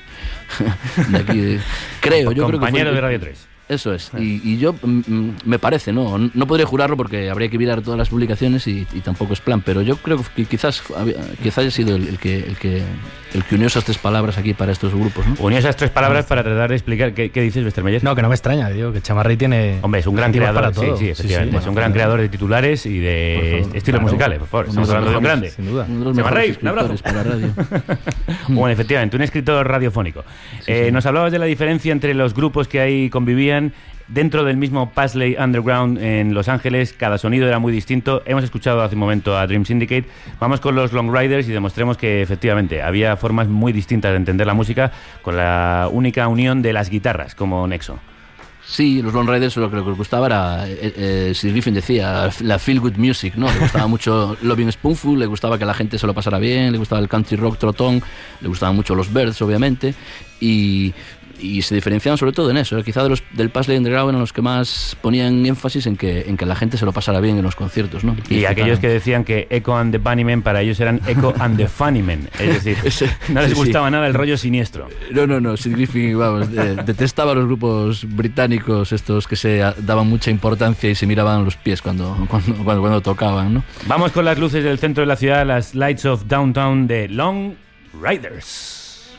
Speaker 10: de aquí, de, creo, yo creo que
Speaker 2: compañero
Speaker 10: fue,
Speaker 2: de Radio tres.
Speaker 10: Eso es, y, y yo mm, me parece, no no podría jurarlo porque habría que mirar todas las publicaciones y, y tampoco es plan, pero yo creo que quizás quizás haya sido el, el que el que el que unió esas tres palabras aquí para estos grupos, ¿no?
Speaker 2: Unió esas tres palabras para tratar de explicar qué, qué dices, Westermeyer.
Speaker 3: No, que no me extraña, digo que Chamarrey tiene.
Speaker 2: Hombre, es un gran creador, para todo. sí, sí, efectivamente, sí, sí, es un gran creador de titulares y de favor, estilos claro, musicales, por favor. Estamos hablando de un grande.
Speaker 3: Sin duda.
Speaker 2: Chamarrey, un abrazo.
Speaker 10: Para radio.
Speaker 2: Bueno, efectivamente, un escritor radiofónico. Sí, eh, sí. Nos hablabas de la diferencia entre los grupos que ahí convivían. Dentro del mismo Paisley Underground en Los Ángeles, cada sonido era muy distinto. Hemos escuchado hace un momento a Dream Syndicate. Vamos con los Long Riders y demostremos que efectivamente había formas muy distintas de entender la música con la única unión de las guitarras como nexo.
Speaker 10: Sí, los Long Riders lo que les gustaba era, eh, eh, Sid Griffin decía, la feel good music, ¿no? Le gustaba mucho Loving Spoonful, le gustaba que la gente se lo pasara bien, le gustaba el country rock trotón, le gustaban mucho los Byrds, obviamente, y... y se diferenciaban sobre todo en eso, ¿eh? Quizá de los, del Paisley Underground eran los que más ponían énfasis en que, en que la gente se lo pasara bien en los conciertos, ¿no?
Speaker 2: Y, y aquellos que decían que Echo and the Bunnymen para ellos eran Echo and the Funnymen, es decir, Ese, no les sí, gustaba sí. nada el rollo siniestro.
Speaker 10: No, no, no, Sid Griffin, vamos, eh, detestaba los grupos británicos estos que se daban mucha importancia y se miraban los pies cuando, cuando, cuando, cuando tocaban, ¿no?
Speaker 2: Vamos con las luces del centro de la ciudad, las Lights of Downtown de Long Riders.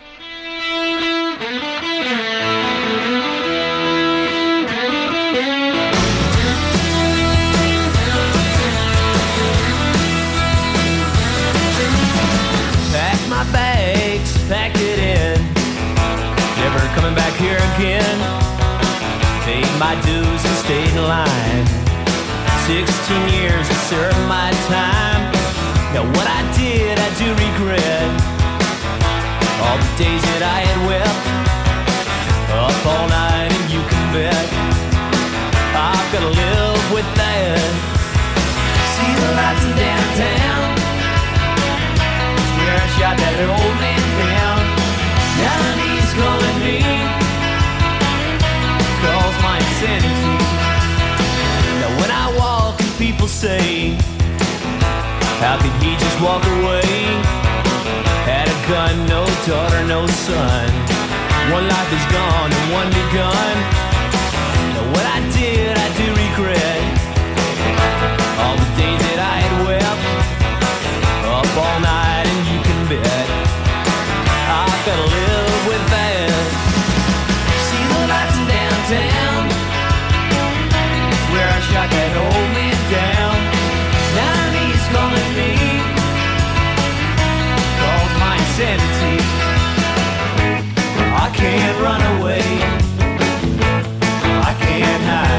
Speaker 9: Packed it in, never coming back here again. Paid my dues and stayed in line. Sixteen years I served my time. Now what I did I do regret. All the days that I had wept, up all night and you can bet I've gotta live with that. See the lights in downtown, where I shot that old man down. Now he's calling me, calls my insanity. Now when I walk and people say, how could he just walk away? Had a gun, no daughter, no son. One life is gone and one begun. Now what I did I do regret. All the days that I had wept, up all night and you can bet I've gotta live with that. See the lights in downtown, where I shot that old man down. Now he's calling me, calls my insanity. I can't run away, I can't hide.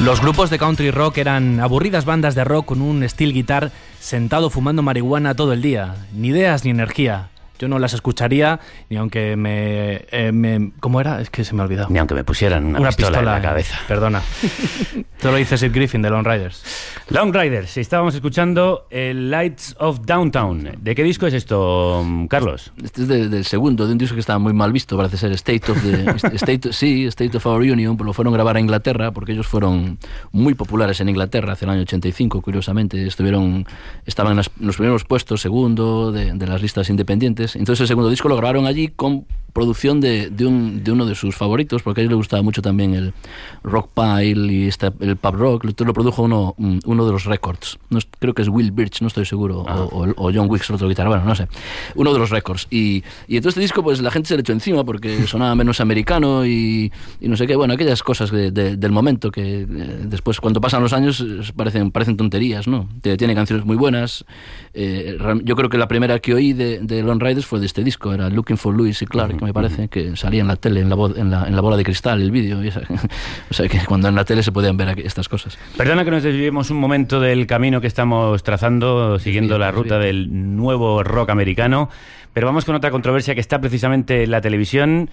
Speaker 3: Los grupos de country rock eran aburridas bandas de rock con un steel guitar sentado fumando marihuana todo el día. Ni ideas ni energía. Yo no las escucharía ni aunque me, eh, me... ¿Cómo era? Es que se me ha olvidado.
Speaker 2: Ni aunque me pusieran una,
Speaker 3: una
Speaker 2: pistola,
Speaker 3: pistola
Speaker 2: en la cabeza.
Speaker 3: Perdona. Esto lo dice Sid Griffin de Long Riders.
Speaker 2: Long Riders. Estábamos escuchando el Lights of Downtown. ¿De qué disco es esto, Carlos?
Speaker 10: Este es de, del segundo, de un disco que estaba muy mal visto, parece ser State of the... State, sí, State of Our Union, pues lo fueron a grabar a Inglaterra, porque ellos fueron muy populares en Inglaterra hace el año ochenta y cinco, curiosamente. Estuvieron, estaban en, las, en los primeros puestos, segundo, de, de las listas independientes. Entonces el segundo disco lo grabaron allí con producción de, de, un, de uno de sus favoritos, porque a ellos les gustaba mucho también el rock pile y este, el pub rock. Entonces lo produjo uno, uno de los records. No, creo que es Will Birch, no estoy seguro, ah. o, o John Wicks, otro guitarra, bueno, no sé. Uno de los records. Y, y entonces este disco, pues la gente se le echó encima porque sonaba menos americano y, y no sé qué. Bueno, aquellas cosas de, de, del momento que eh, después, cuando pasan los años, parecen, parecen tonterías, ¿no? Tiene canciones muy buenas. Eh, yo creo que la primera que oí de, de Long Riders fue de este disco, era Looking for Lewis y Clark, uh-huh, me parece, uh-huh. que salía en la tele, en la, bo- en la, en la bola de cristal, el vídeo. Y esa, o sea, que cuando en la tele se podían ver estas cosas.
Speaker 2: Perdona que nos desviemos un momento del camino que estamos trazando, siguiendo sí, la ruta sí. del nuevo rock americano, pero vamos con otra controversia que está precisamente en la televisión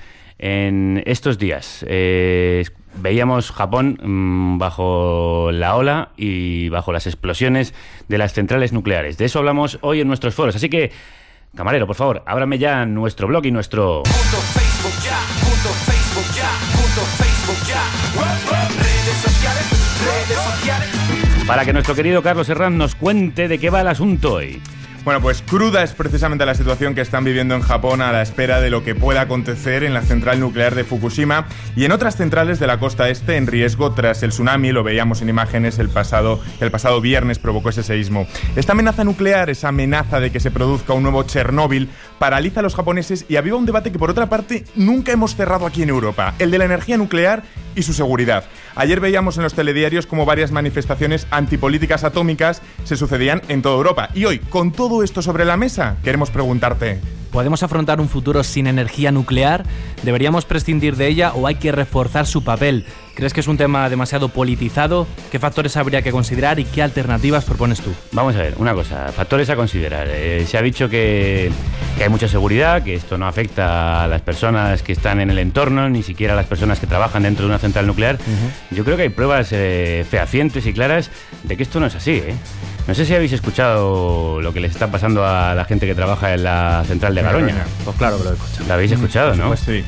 Speaker 2: en estos días. Eh, veíamos Japón mmm, bajo la ola y bajo las explosiones de las centrales nucleares. De eso hablamos hoy en nuestros foros. Así que, camarero, por favor, ábrame ya nuestro blog y nuestro...
Speaker 14: Punto Facebook ya, punto Facebook ya, punto Facebook ya. Redes sociales, redes sociales.
Speaker 2: Para que nuestro querido Carlos Herranz nos cuente de qué va el asunto hoy.
Speaker 5: Bueno, pues cruda es precisamente la situación que están viviendo en Japón a la espera de lo que pueda acontecer en la central nuclear de Fukushima y en otras centrales de la costa este en riesgo tras el tsunami. Lo veíamos en imágenes el pasado, el pasado viernes provocó ese seísmo. Esta amenaza nuclear, esa amenaza de que se produzca un nuevo Chernóbil, paraliza a los japoneses y aviva un debate que por otra parte nunca hemos cerrado aquí en Europa, el de la energía nuclear y su seguridad. Ayer veíamos en los telediarios cómo varias manifestaciones antipolíticas atómicas se sucedían en toda Europa. Y hoy, con todo esto sobre la mesa, queremos preguntarte:
Speaker 3: ¿podemos afrontar un futuro sin energía nuclear? ¿Deberíamos prescindir de ella o hay que reforzar su papel? ¿Crees que es un tema demasiado politizado? ¿Qué factores habría que considerar y qué alternativas propones tú?
Speaker 2: Vamos a ver, una cosa, factores a considerar. Eh, se ha dicho que, que hay mucha seguridad, que esto no afecta a las personas que están en el entorno, ni siquiera a las personas que trabajan dentro de una central nuclear. Uh-huh. Yo creo que hay pruebas eh, fehacientes y claras de que esto no es así, ¿eh? No sé si habéis escuchado lo que les está pasando a la gente que trabaja en la central de Garoña.
Speaker 3: Pues claro que lo he escuchado.
Speaker 2: Lo habéis escuchado, ¿no?
Speaker 5: Pues sí.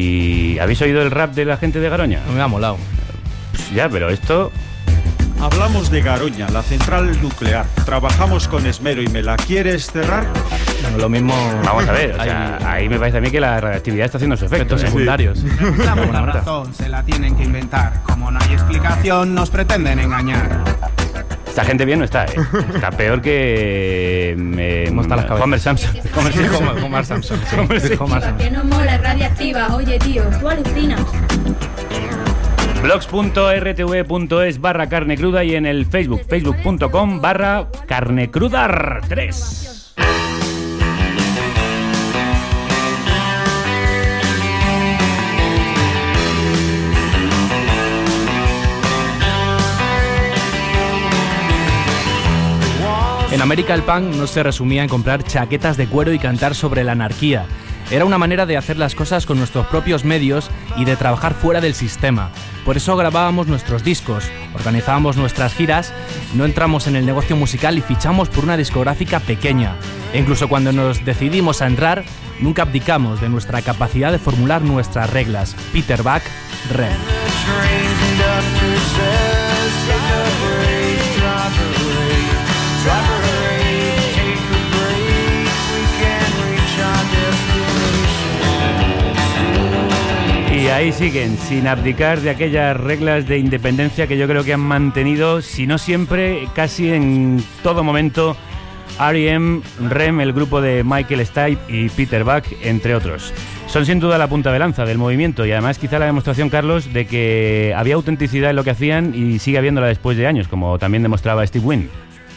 Speaker 2: ¿Y habéis oído el rap de la gente de Garoña?
Speaker 3: Me ha molado.
Speaker 2: Pues ya, pero esto...
Speaker 15: Hablamos de Garoña, la central nuclear. Trabajamos con esmero y me la quieres cerrar.
Speaker 3: Bueno, lo mismo...
Speaker 2: Vamos a ver, o sea, hay... ahí me parece a mí que la radioactividad está haciendo su efecto.
Speaker 3: Efectos ¿eh? secundarios.
Speaker 16: Sí. La buena razón se la tienen que inventar. Como no hay explicación, nos pretenden engañar.
Speaker 2: Esta gente bien no está, ¿eh? Está peor que... Eh,
Speaker 3: ¿Cómo está las cabezas?
Speaker 2: Homer Simpson.
Speaker 3: Homer, sí, Homer, Homer Simpson. Sí. Homer, sí. Homer Simpson.
Speaker 17: Que no mola, es radiactiva. Oye, tío, tú alucinas.
Speaker 2: blogs punto r t v punto es barra carne cruda y en el Facebook, facebook punto com barra carnecrudar tres.
Speaker 3: En América el punk no se resumía en comprar chaquetas de cuero y cantar sobre la anarquía. Era una manera de hacer las cosas con nuestros propios medios y de trabajar fuera del sistema. Por eso grabábamos nuestros discos, organizábamos nuestras giras, no entramos en el negocio musical y fichamos por una discográfica pequeña. E incluso cuando nos decidimos a entrar, nunca abdicamos de nuestra capacidad de formular nuestras reglas. Peter Buck, Rem.
Speaker 2: Y ahí siguen, sin abdicar de aquellas reglas de independencia que yo creo que han mantenido, si no siempre, casi en todo momento, R E M, Rem, el grupo de Michael Stipe y Peter Buck, entre otros. Son sin duda la punta de lanza del movimiento y además quizá la demostración, Carlos, de que había autenticidad en lo que hacían y sigue habiéndola después de años, como también demostraba Steve Wynn.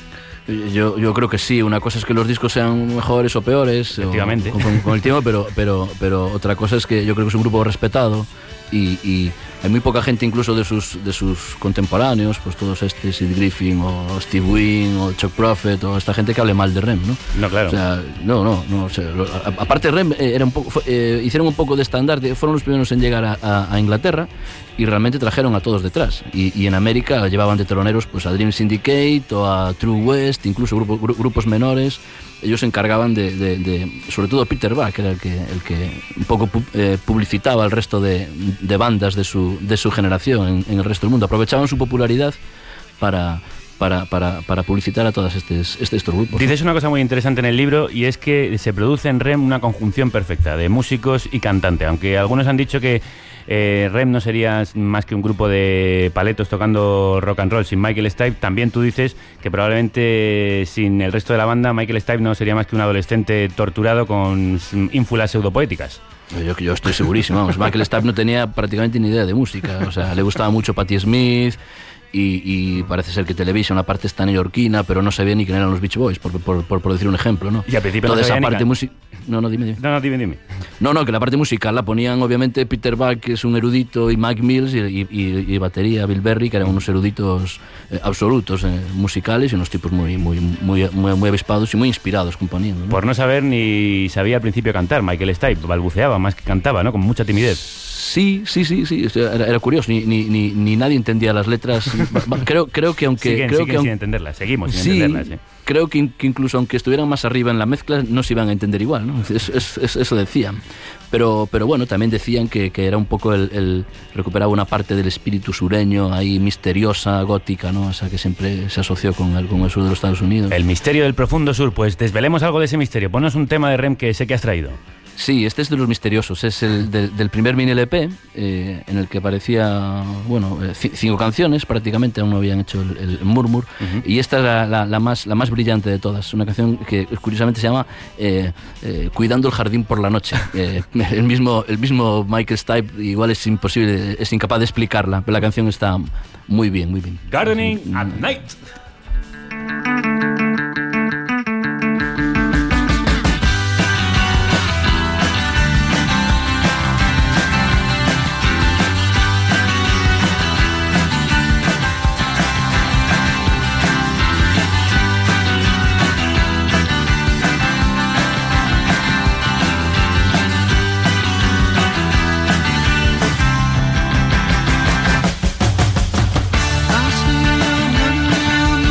Speaker 10: Yo, yo creo que sí. Una cosa es que los discos sean mejores o peores, efectivamente, o, con, con el tiempo, pero, pero, pero otra cosa es que yo creo que es un grupo respetado y, y hay muy poca gente, incluso de sus, de sus contemporáneos, pues todos este, Sid Griffin o Steve Wynn o Chuck Prophet o esta gente que hable mal de Rem, ¿no?
Speaker 2: No, claro.
Speaker 10: O sea, no, no, no. O sea, lo, a, aparte Rem era un poco, fue, eh, hicieron un poco de estandarte, fueron los primeros en llegar a, a, a Inglaterra y realmente trajeron a todos detrás. Y, y en América llevaban de teloneros pues a Dream Syndicate o a True West, incluso grupo, gru, grupos menores. Ellos se encargaban de, de, de, sobre todo Peter Buck, que era el que, el que un poco pu, eh, publicitaba al resto de, de bandas de su, de su generación en, en el resto del mundo. Aprovechaban su popularidad para, para, para, para publicitar a todos estos, estos grupos.
Speaker 2: Dices una cosa muy interesante en el libro, y es que se produce en Rem una conjunción perfecta de músicos y cantante, aunque algunos han dicho que Eh, Rem no sería más que un grupo de paletos tocando rock and roll sin Michael Stipe. También tú dices que probablemente sin el resto de la banda Michael Stipe no sería más que un adolescente torturado con ínfulas pseudopoéticas.
Speaker 10: Yo, yo estoy segurísimo, vamos. Michael Stipe no tenía prácticamente ni idea de música, o sea, le gustaba mucho Patti Smith y, y parece ser que Television, la parte está neoyorquina, pero no sabía ni quién eran los Beach Boys, por, por, por, por decir un ejemplo, ¿no?
Speaker 2: Y al principio
Speaker 10: toda
Speaker 2: no
Speaker 10: esa parte musical. No, no, dime, dime.
Speaker 2: No, no, dime, dime.
Speaker 10: No, no, que la parte musical la ponían obviamente Peter Buck, que es un erudito, y Mac Mills y, y, y batería Bill Berry, que eran unos eruditos eh, absolutos eh, musicales y unos tipos muy, muy, muy, muy, muy avispados y muy inspirados componiendo, ¿no?
Speaker 2: Por no saber ni sabía al principio cantar, Michael Stipe balbuceaba más que cantaba, ¿no? Con mucha timidez.
Speaker 10: Sí, sí, sí, sí, era, era curioso, ni, ni, ni, ni nadie entendía las letras. Creo, creo que aunque...
Speaker 2: Siguen,
Speaker 10: creo
Speaker 2: siguen
Speaker 10: que aun...
Speaker 2: sin entenderlas, seguimos sin
Speaker 10: sí,
Speaker 2: entenderlas. ¿eh?
Speaker 10: Creo que, que incluso aunque estuvieran más arriba en la mezcla, no se iban a entender igual, ¿no? Es, es, es, eso decían. Pero, pero bueno, también decían que, que era un poco el, el... recuperaba una parte del espíritu sureño, ahí misteriosa, gótica, ¿no? O sea, que siempre se asoció con el, con el sur de los Estados Unidos.
Speaker 2: El misterio del profundo sur, pues desvelemos algo de ese misterio. Ponnos un tema de Rem que sé que has traído.
Speaker 10: Sí, este es de los misteriosos, es el del, del primer mini L P, eh, en el que aparecía, bueno, eh, cinco canciones, prácticamente aún no habían hecho el, el Murmur, uh-huh. Y esta es la, la, la, más, la más brillante de todas, una canción que curiosamente se llama eh, eh, Cuidando el jardín por la noche. Eh, el, mismo, el mismo Michael Stipe igual es imposible, es incapaz de explicarla, pero la canción está muy bien, muy bien.
Speaker 2: Gardening at Night.
Speaker 8: Lost in the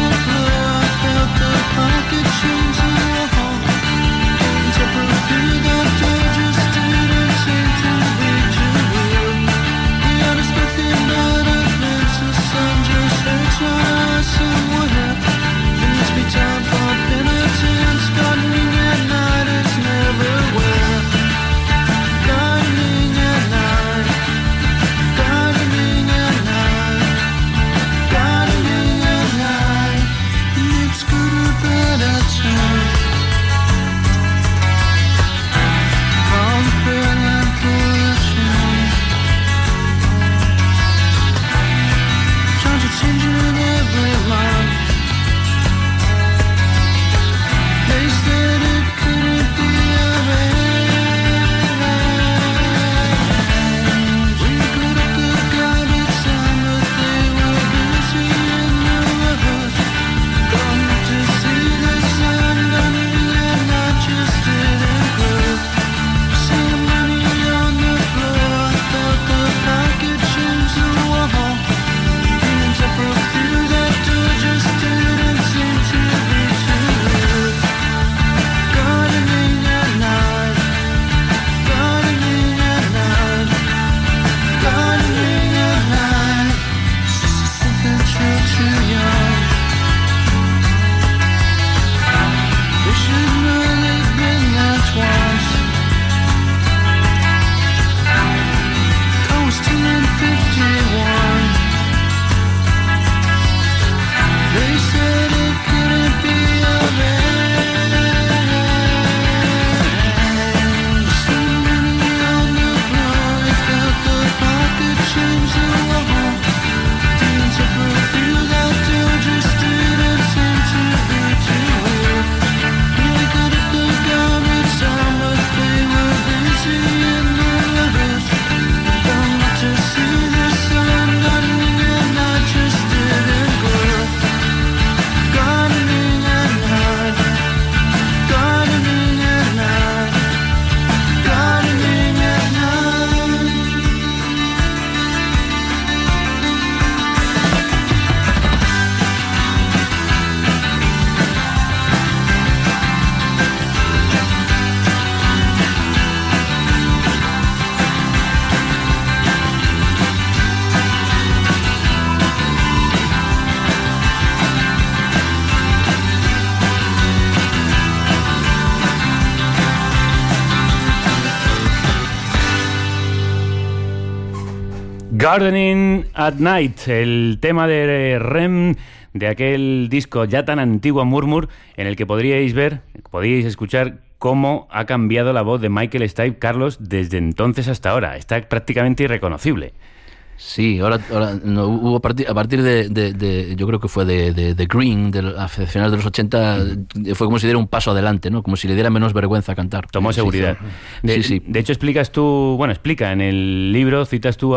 Speaker 2: Gardening at Night, el tema de R E M de aquel disco ya tan antiguo, Murmur, en el que podríais ver, podríais escuchar cómo ha cambiado la voz de Michael Stipe, Carlos, desde entonces hasta ahora. Está prácticamente irreconocible.
Speaker 10: Sí, ahora, ahora no, hubo a partir, a partir de, de, de, yo creo que fue de, de, de Green, de, a finales de los ochenta, fue como si diera un paso adelante, ¿no? Como si le diera menos vergüenza cantar.
Speaker 2: Tomó seguridad.
Speaker 10: Sí,
Speaker 2: de,
Speaker 10: sí, sí.
Speaker 2: de hecho, explicas tú, bueno, explica en el libro, citas tú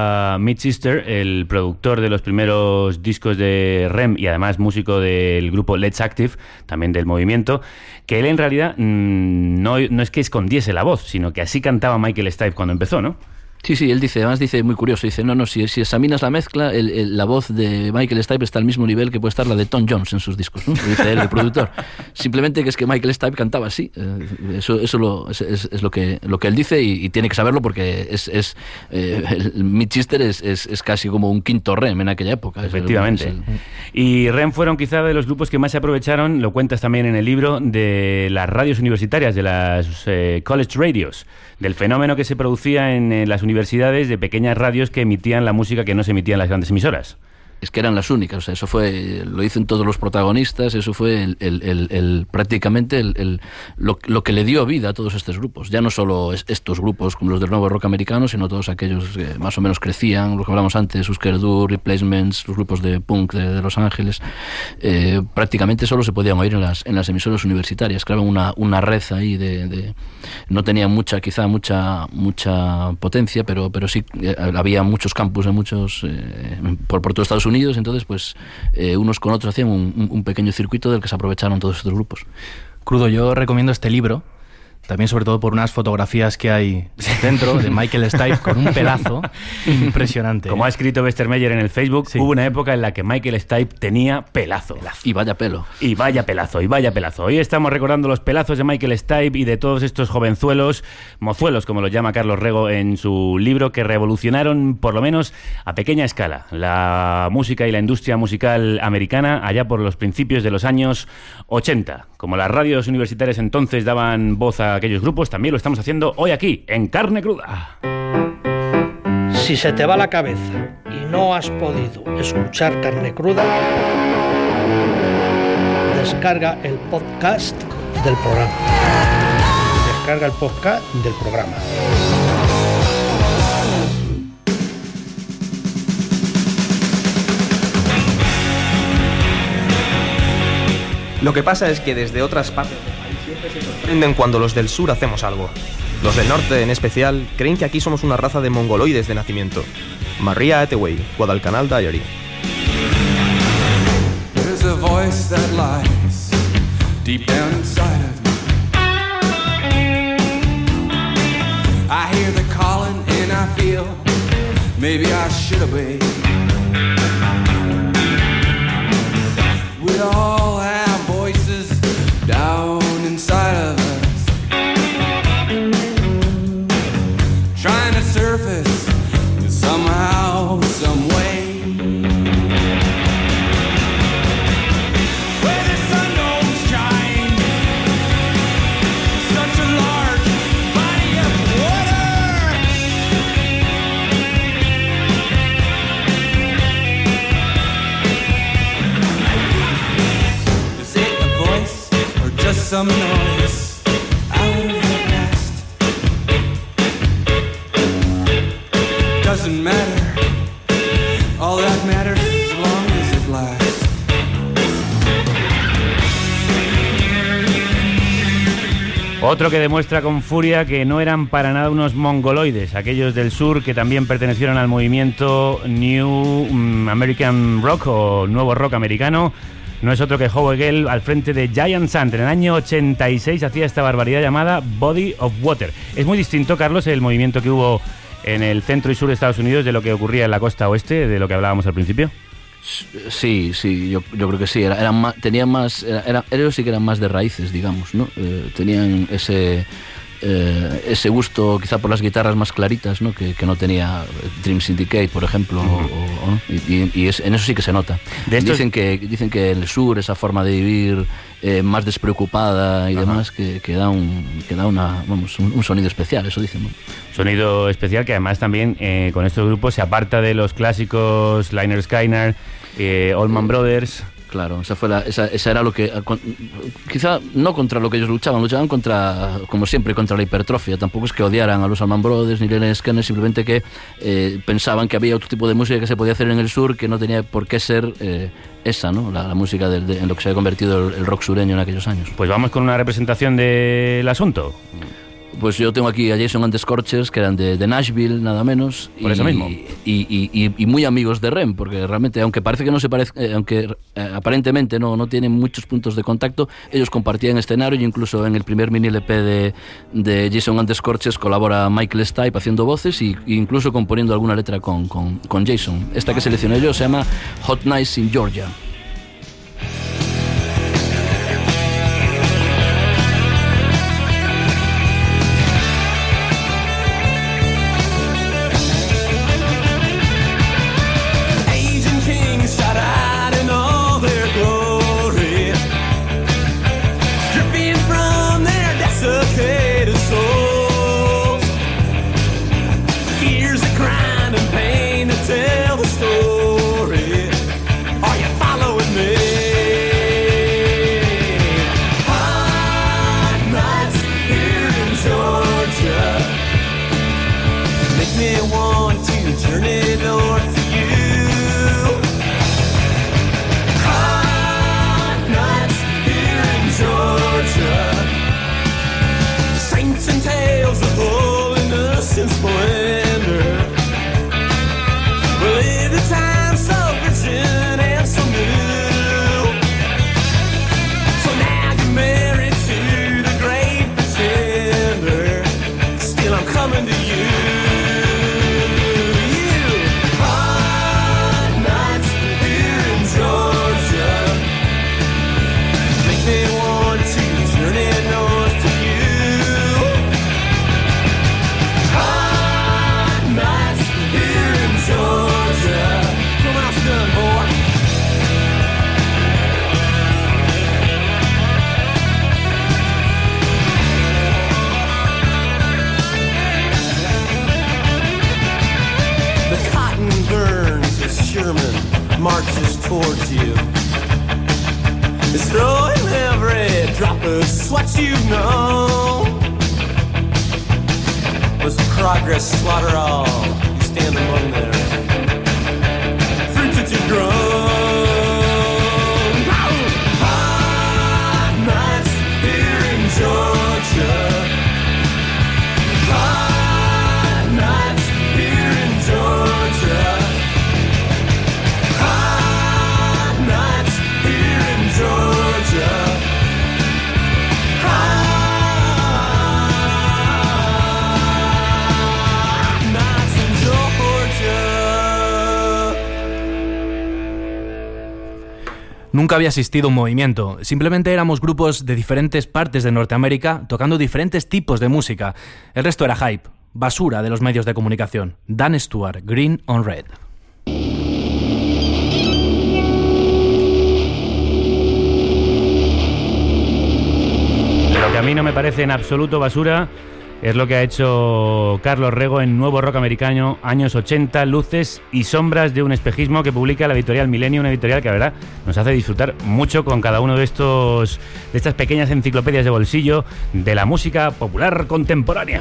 Speaker 2: a Mitch Easter, el productor de los primeros discos de R E M y además músico del grupo Let's Active, también del movimiento, que él en realidad mmm, no, no es que escondiese la voz, sino que así cantaba Michael Stipe cuando empezó, ¿no?
Speaker 10: Sí, sí, él dice, además dice muy curioso, dice, no, no, si, si examinas la mezcla, el, el, la voz de Michael Stipe está al mismo nivel que puede estar la de Tom Jones en sus discos, ¿no? Dice él, el productor. Simplemente que es que Michael Stipe cantaba así, eh, eso, eso lo, es, es, es lo que lo que él dice y, y tiene que saberlo porque es, es eh, el Mitch Easter es, es, es casi como un quinto R E M en aquella época.
Speaker 2: Efectivamente.
Speaker 10: Es el, es el...
Speaker 2: Y R E M fueron quizá de los grupos que más se aprovecharon, lo cuentas también en el libro, de las radios universitarias, de las eh, college radios, del fenómeno que se producía en eh, las universidades de pequeñas radios que emitían la música que no se emitía en las grandes emisoras.
Speaker 10: Es que eran las únicas, o sea, eso fue, lo dicen todos los protagonistas, eso fue el, el, el, el, prácticamente el, el, lo, lo que le dio vida a todos estos grupos. Ya no solo es, estos grupos como los del nuevo rock americano, sino todos aquellos que más o menos crecían, los que hablamos antes, Husker Du, Replacements, los grupos de punk de, de Los Ángeles. Eh, prácticamente solo se podían oír en las, en las emisoras universitarias, creaban una, una red ahí de, de... No tenían mucha, quizá mucha mucha potencia, pero, pero sí eh, había muchos campus en muchos eh, por, por todo Estados Unidos. Unidos, entonces pues eh, unos con otros hacían un, un pequeño circuito del que se aprovecharon todos estos grupos.
Speaker 3: Crudo, yo recomiendo este libro, también sobre todo por unas fotografías que hay dentro de Michael Stipe con un pelazo impresionante.
Speaker 2: Como ha escrito Westermeyer en el Facebook, sí. Hubo una época en la que Michael Stipe tenía pelazo. pelazo.
Speaker 10: Y vaya pelo.
Speaker 2: Y vaya pelazo, y vaya pelazo. Hoy estamos recordando los pelazos de Michael Stipe y de todos estos jovenzuelos, mozuelos, como los llama Carlos Rego en su libro, que revolucionaron, por lo menos a pequeña escala, la música y la industria musical americana allá por los principios de los años ochenta. Como las radios universitarias entonces daban voz a aquellos grupos, también lo estamos haciendo hoy aquí, en Carne Cruda.
Speaker 18: Si se te va la cabeza y no has podido escuchar Carne Cruda, descarga el podcast del programa. Descarga el podcast del programa.
Speaker 4: Lo que pasa es que desde otras partes del país siempre se sorprenden cuando los del sur hacemos algo. Los del norte, en especial, creen que aquí somos una raza de mongoloides de nacimiento. Maria Hathaway, Guadalcanal Diary.
Speaker 14: There's a voice that lies deep down inside of me. I hear the calling and I feel maybe I should obey. We all have voices down inside of us, trying to surface somehow, some way. Where the sun don't shine, such a large body of water. Is it a voice or just some noise out of the past? Doesn't matter, all that matters as long as it lasts.
Speaker 2: Otro que demuestra con furia que no eran para nada unos mongoloides, aquellos del sur que también pertenecieron al movimiento New American Rock o Nuevo Rock Americano, no es otro que Howe Gelb al frente de Giant Sand. En el año ochenta y seis hacía esta barbaridad llamada Body of Water. Es muy distinto, Carlos, el movimiento que hubo en el centro y sur de Estados Unidos de lo que ocurría en la costa oeste, de lo que hablábamos al principio.
Speaker 10: Sí, sí, yo, yo creo que sí. Era, eran más, tenían más, era, era, ellos sí que eran más de raíces, digamos, ¿no? Eh, tenían ese eh, ese gusto quizá por las guitarras más claritas, ¿no? Que, que no tenía Dream Syndicate, por ejemplo, uh-huh. o, o, y, y es, en eso sí que se nota. De dicen, que, dicen que el sur, esa forma de vivir eh, más despreocupada y uh-huh. demás, que, que da, un, que da una, vamos, un, un sonido especial, eso dicen, ¿no?
Speaker 2: Sonido especial que además también eh, con estos grupos se aparta de los clásicos Lynyrd Skynyrd, eh, Allman Brothers.
Speaker 10: Claro, esa fue la, esa, esa era lo que con, quizá no contra lo que ellos luchaban, luchaban contra, como siempre, contra la hipertrofia. Tampoco es que odiaran a los Allman Brothers ni Lynyrd Skynyrd, simplemente que eh, pensaban que había otro tipo de música que se podía hacer en el sur que no tenía por qué ser eh, esa, ¿no? La, la música del, de, en lo que se había convertido el, el rock sureño en aquellos años.
Speaker 2: Pues vamos con una representación del asunto.
Speaker 10: Pues yo tengo aquí a Jason and the Scorchers, que eran de, de Nashville, nada menos.
Speaker 2: Por
Speaker 10: y,
Speaker 2: eso mismo.
Speaker 10: Y, y, y, y muy amigos de Rem, porque realmente, aunque parece que no se parece, eh, aunque eh, aparentemente no, no tienen muchos puntos de contacto, ellos compartían escenario y incluso en el primer mini L P de, de Jason and the Scorchers colabora Michael Stipe haciendo voces e incluso componiendo alguna letra con, con, con Jason. Esta que seleccioné yo se llama Hot Nights in Georgia.
Speaker 9: Marches towards you. It's throwing every drop of sweat you've known. Was progress slaughter all? You stand among their fruits that you've grown. Hot nights here in Georgia. Hot nights here in Georgia.
Speaker 3: Nunca había existido un movimiento, simplemente éramos grupos de diferentes partes de Norteamérica tocando diferentes tipos de música. El resto era hype, basura de los medios de comunicación. Dan Stewart, Green on Red.
Speaker 2: Lo que a mí no me parece en absoluto basura es lo que ha hecho Carlos Rego en Nuevo Rock Americano, años ochenta, Luces y Sombras de un Espejismo, que publica la editorial Milenio, una editorial que, la verdad, nos hace disfrutar mucho con cada uno de estos de estas pequeñas enciclopedias de bolsillo de la música popular contemporánea.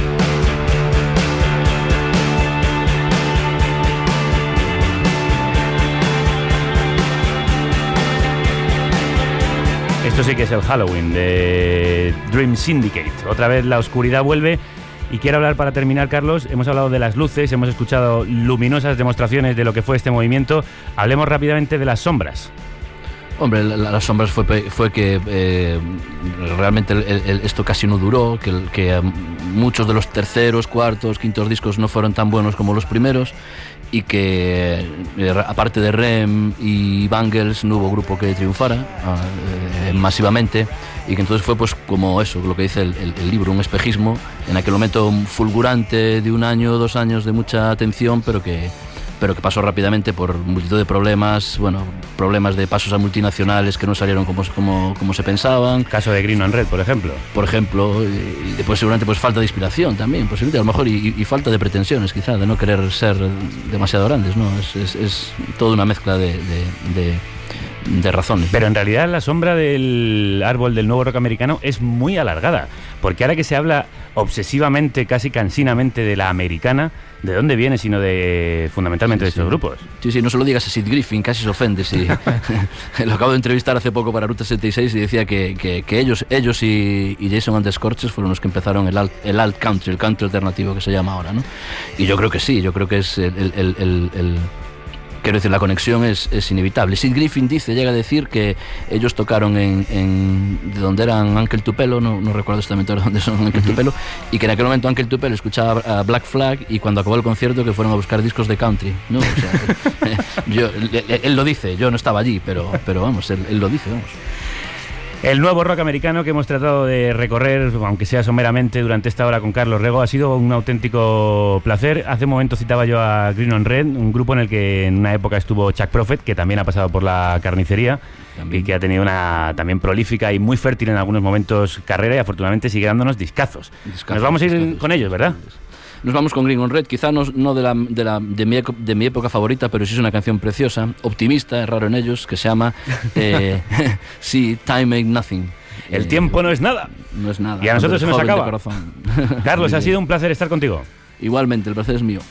Speaker 2: Esto sí que es el Halloween de Dream Syndicate. Otra vez la oscuridad vuelve. Y quiero hablar, para terminar, Carlos, hemos hablado de las luces, hemos escuchado luminosas demostraciones de lo que fue este movimiento. Hablemos rápidamente de las sombras.
Speaker 10: Hombre, la, las sombras fue, fue que eh, realmente el, el, esto casi no duró, que, que muchos de los terceros, cuartos, quintos discos no fueron tan buenos como los primeros, y que eh, aparte de Rem y Bangles no hubo grupo que triunfara. Eh, masivamente, y que entonces fue pues como eso, lo que dice el, el, el libro, un espejismo, en aquel momento fulgurante de un año o dos años de mucha atención, pero que pero que pasó rápidamente por multitud de problemas, bueno, problemas de pasos a multinacionales que no salieron como, como, como se pensaban.
Speaker 2: Caso de Green on Red, por ejemplo.
Speaker 10: Por ejemplo, y, y después seguramente pues falta de inspiración también, posiblemente, a lo mejor, y, y falta de pretensiones quizá, de no querer ser demasiado grandes, ¿no? Es, es, es toda una mezcla de, de, de de razones.
Speaker 2: Pero en realidad la sombra del árbol del nuevo rock americano es muy alargada, porque ahora que se habla obsesivamente, casi cansinamente de la americana, ¿de dónde viene sino de fundamentalmente sí, de estos
Speaker 10: sí.
Speaker 2: grupos?
Speaker 10: Sí, sí, no se lo digas a Sid Griffin, casi se ofende. Sí. Lo acabo de entrevistar hace poco para Ruta setenta y seis y decía que, que, que ellos ellos y, y Jason and the Scorches fueron los que empezaron el alt, el alt country, el country alternativo que se llama ahora, ¿no? Y yo creo que sí, yo creo que es el... el, el, el, el Quiero decir, la conexión es, es inevitable. Sid Griffin dice, llega a decir que ellos tocaron en, en de donde eran Uncle Tupelo, no, no recuerdo exactamente ahora dónde son Uncle uh-huh. Tupelo, y que en aquel momento Uncle Tupelo escuchaba a Black Flag y cuando acabó el concierto que fueron a buscar discos de country, ¿no? O sea, eh, yo, él, él lo dice, yo no estaba allí, pero, pero vamos, él, él lo dice, vamos.
Speaker 2: El nuevo rock americano que hemos tratado de recorrer, aunque sea someramente, durante esta hora con Carlos Rego, ha sido un auténtico placer. Hace un momento citaba yo a Green on Red, un grupo en el que en una época estuvo Chuck Prophet, que también ha pasado por la carnicería también. Y que ha tenido una también prolífica y muy fértil en algunos momentos carrera, y afortunadamente sigue dándonos discazos. discazos Nos vamos a ir discazos. con ellos, ¿verdad?
Speaker 10: Nos vamos con Green on Red, quizá no, no de, la, de, la, de, mi, de mi época favorita, pero sí es una canción preciosa, optimista, es raro en ellos, que se llama eh, sí, Time Ain't Nothing.
Speaker 2: El eh, tiempo no es nada.
Speaker 10: No es nada.
Speaker 2: Y a nosotros se nos acaba. Carlos, ha sido un placer estar contigo.
Speaker 10: Igualmente, el placer es mío.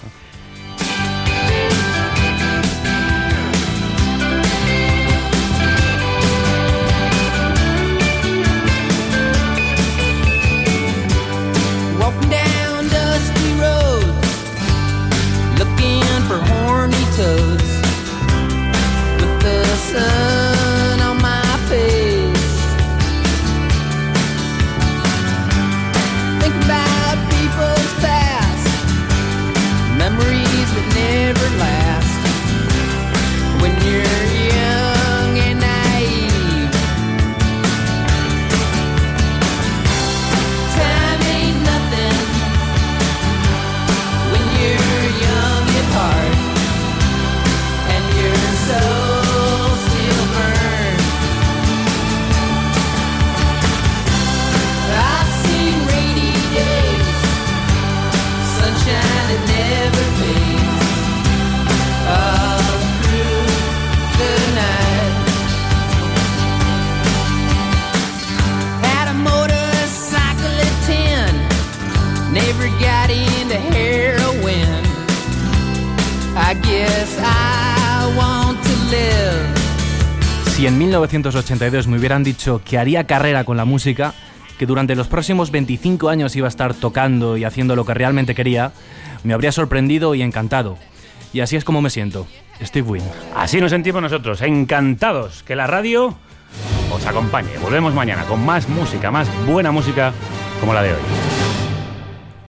Speaker 3: Si en mil novecientos ochenta y dos me hubieran dicho que haría carrera con la música, que durante los próximos veinticinco años iba a estar tocando y haciendo lo que realmente quería, me habría sorprendido y encantado. Y así es como me siento, Steve Wynn.
Speaker 2: Así nos sentimos nosotros, encantados que la radio os acompañe. Volvemos mañana con más música, más buena música como la de hoy.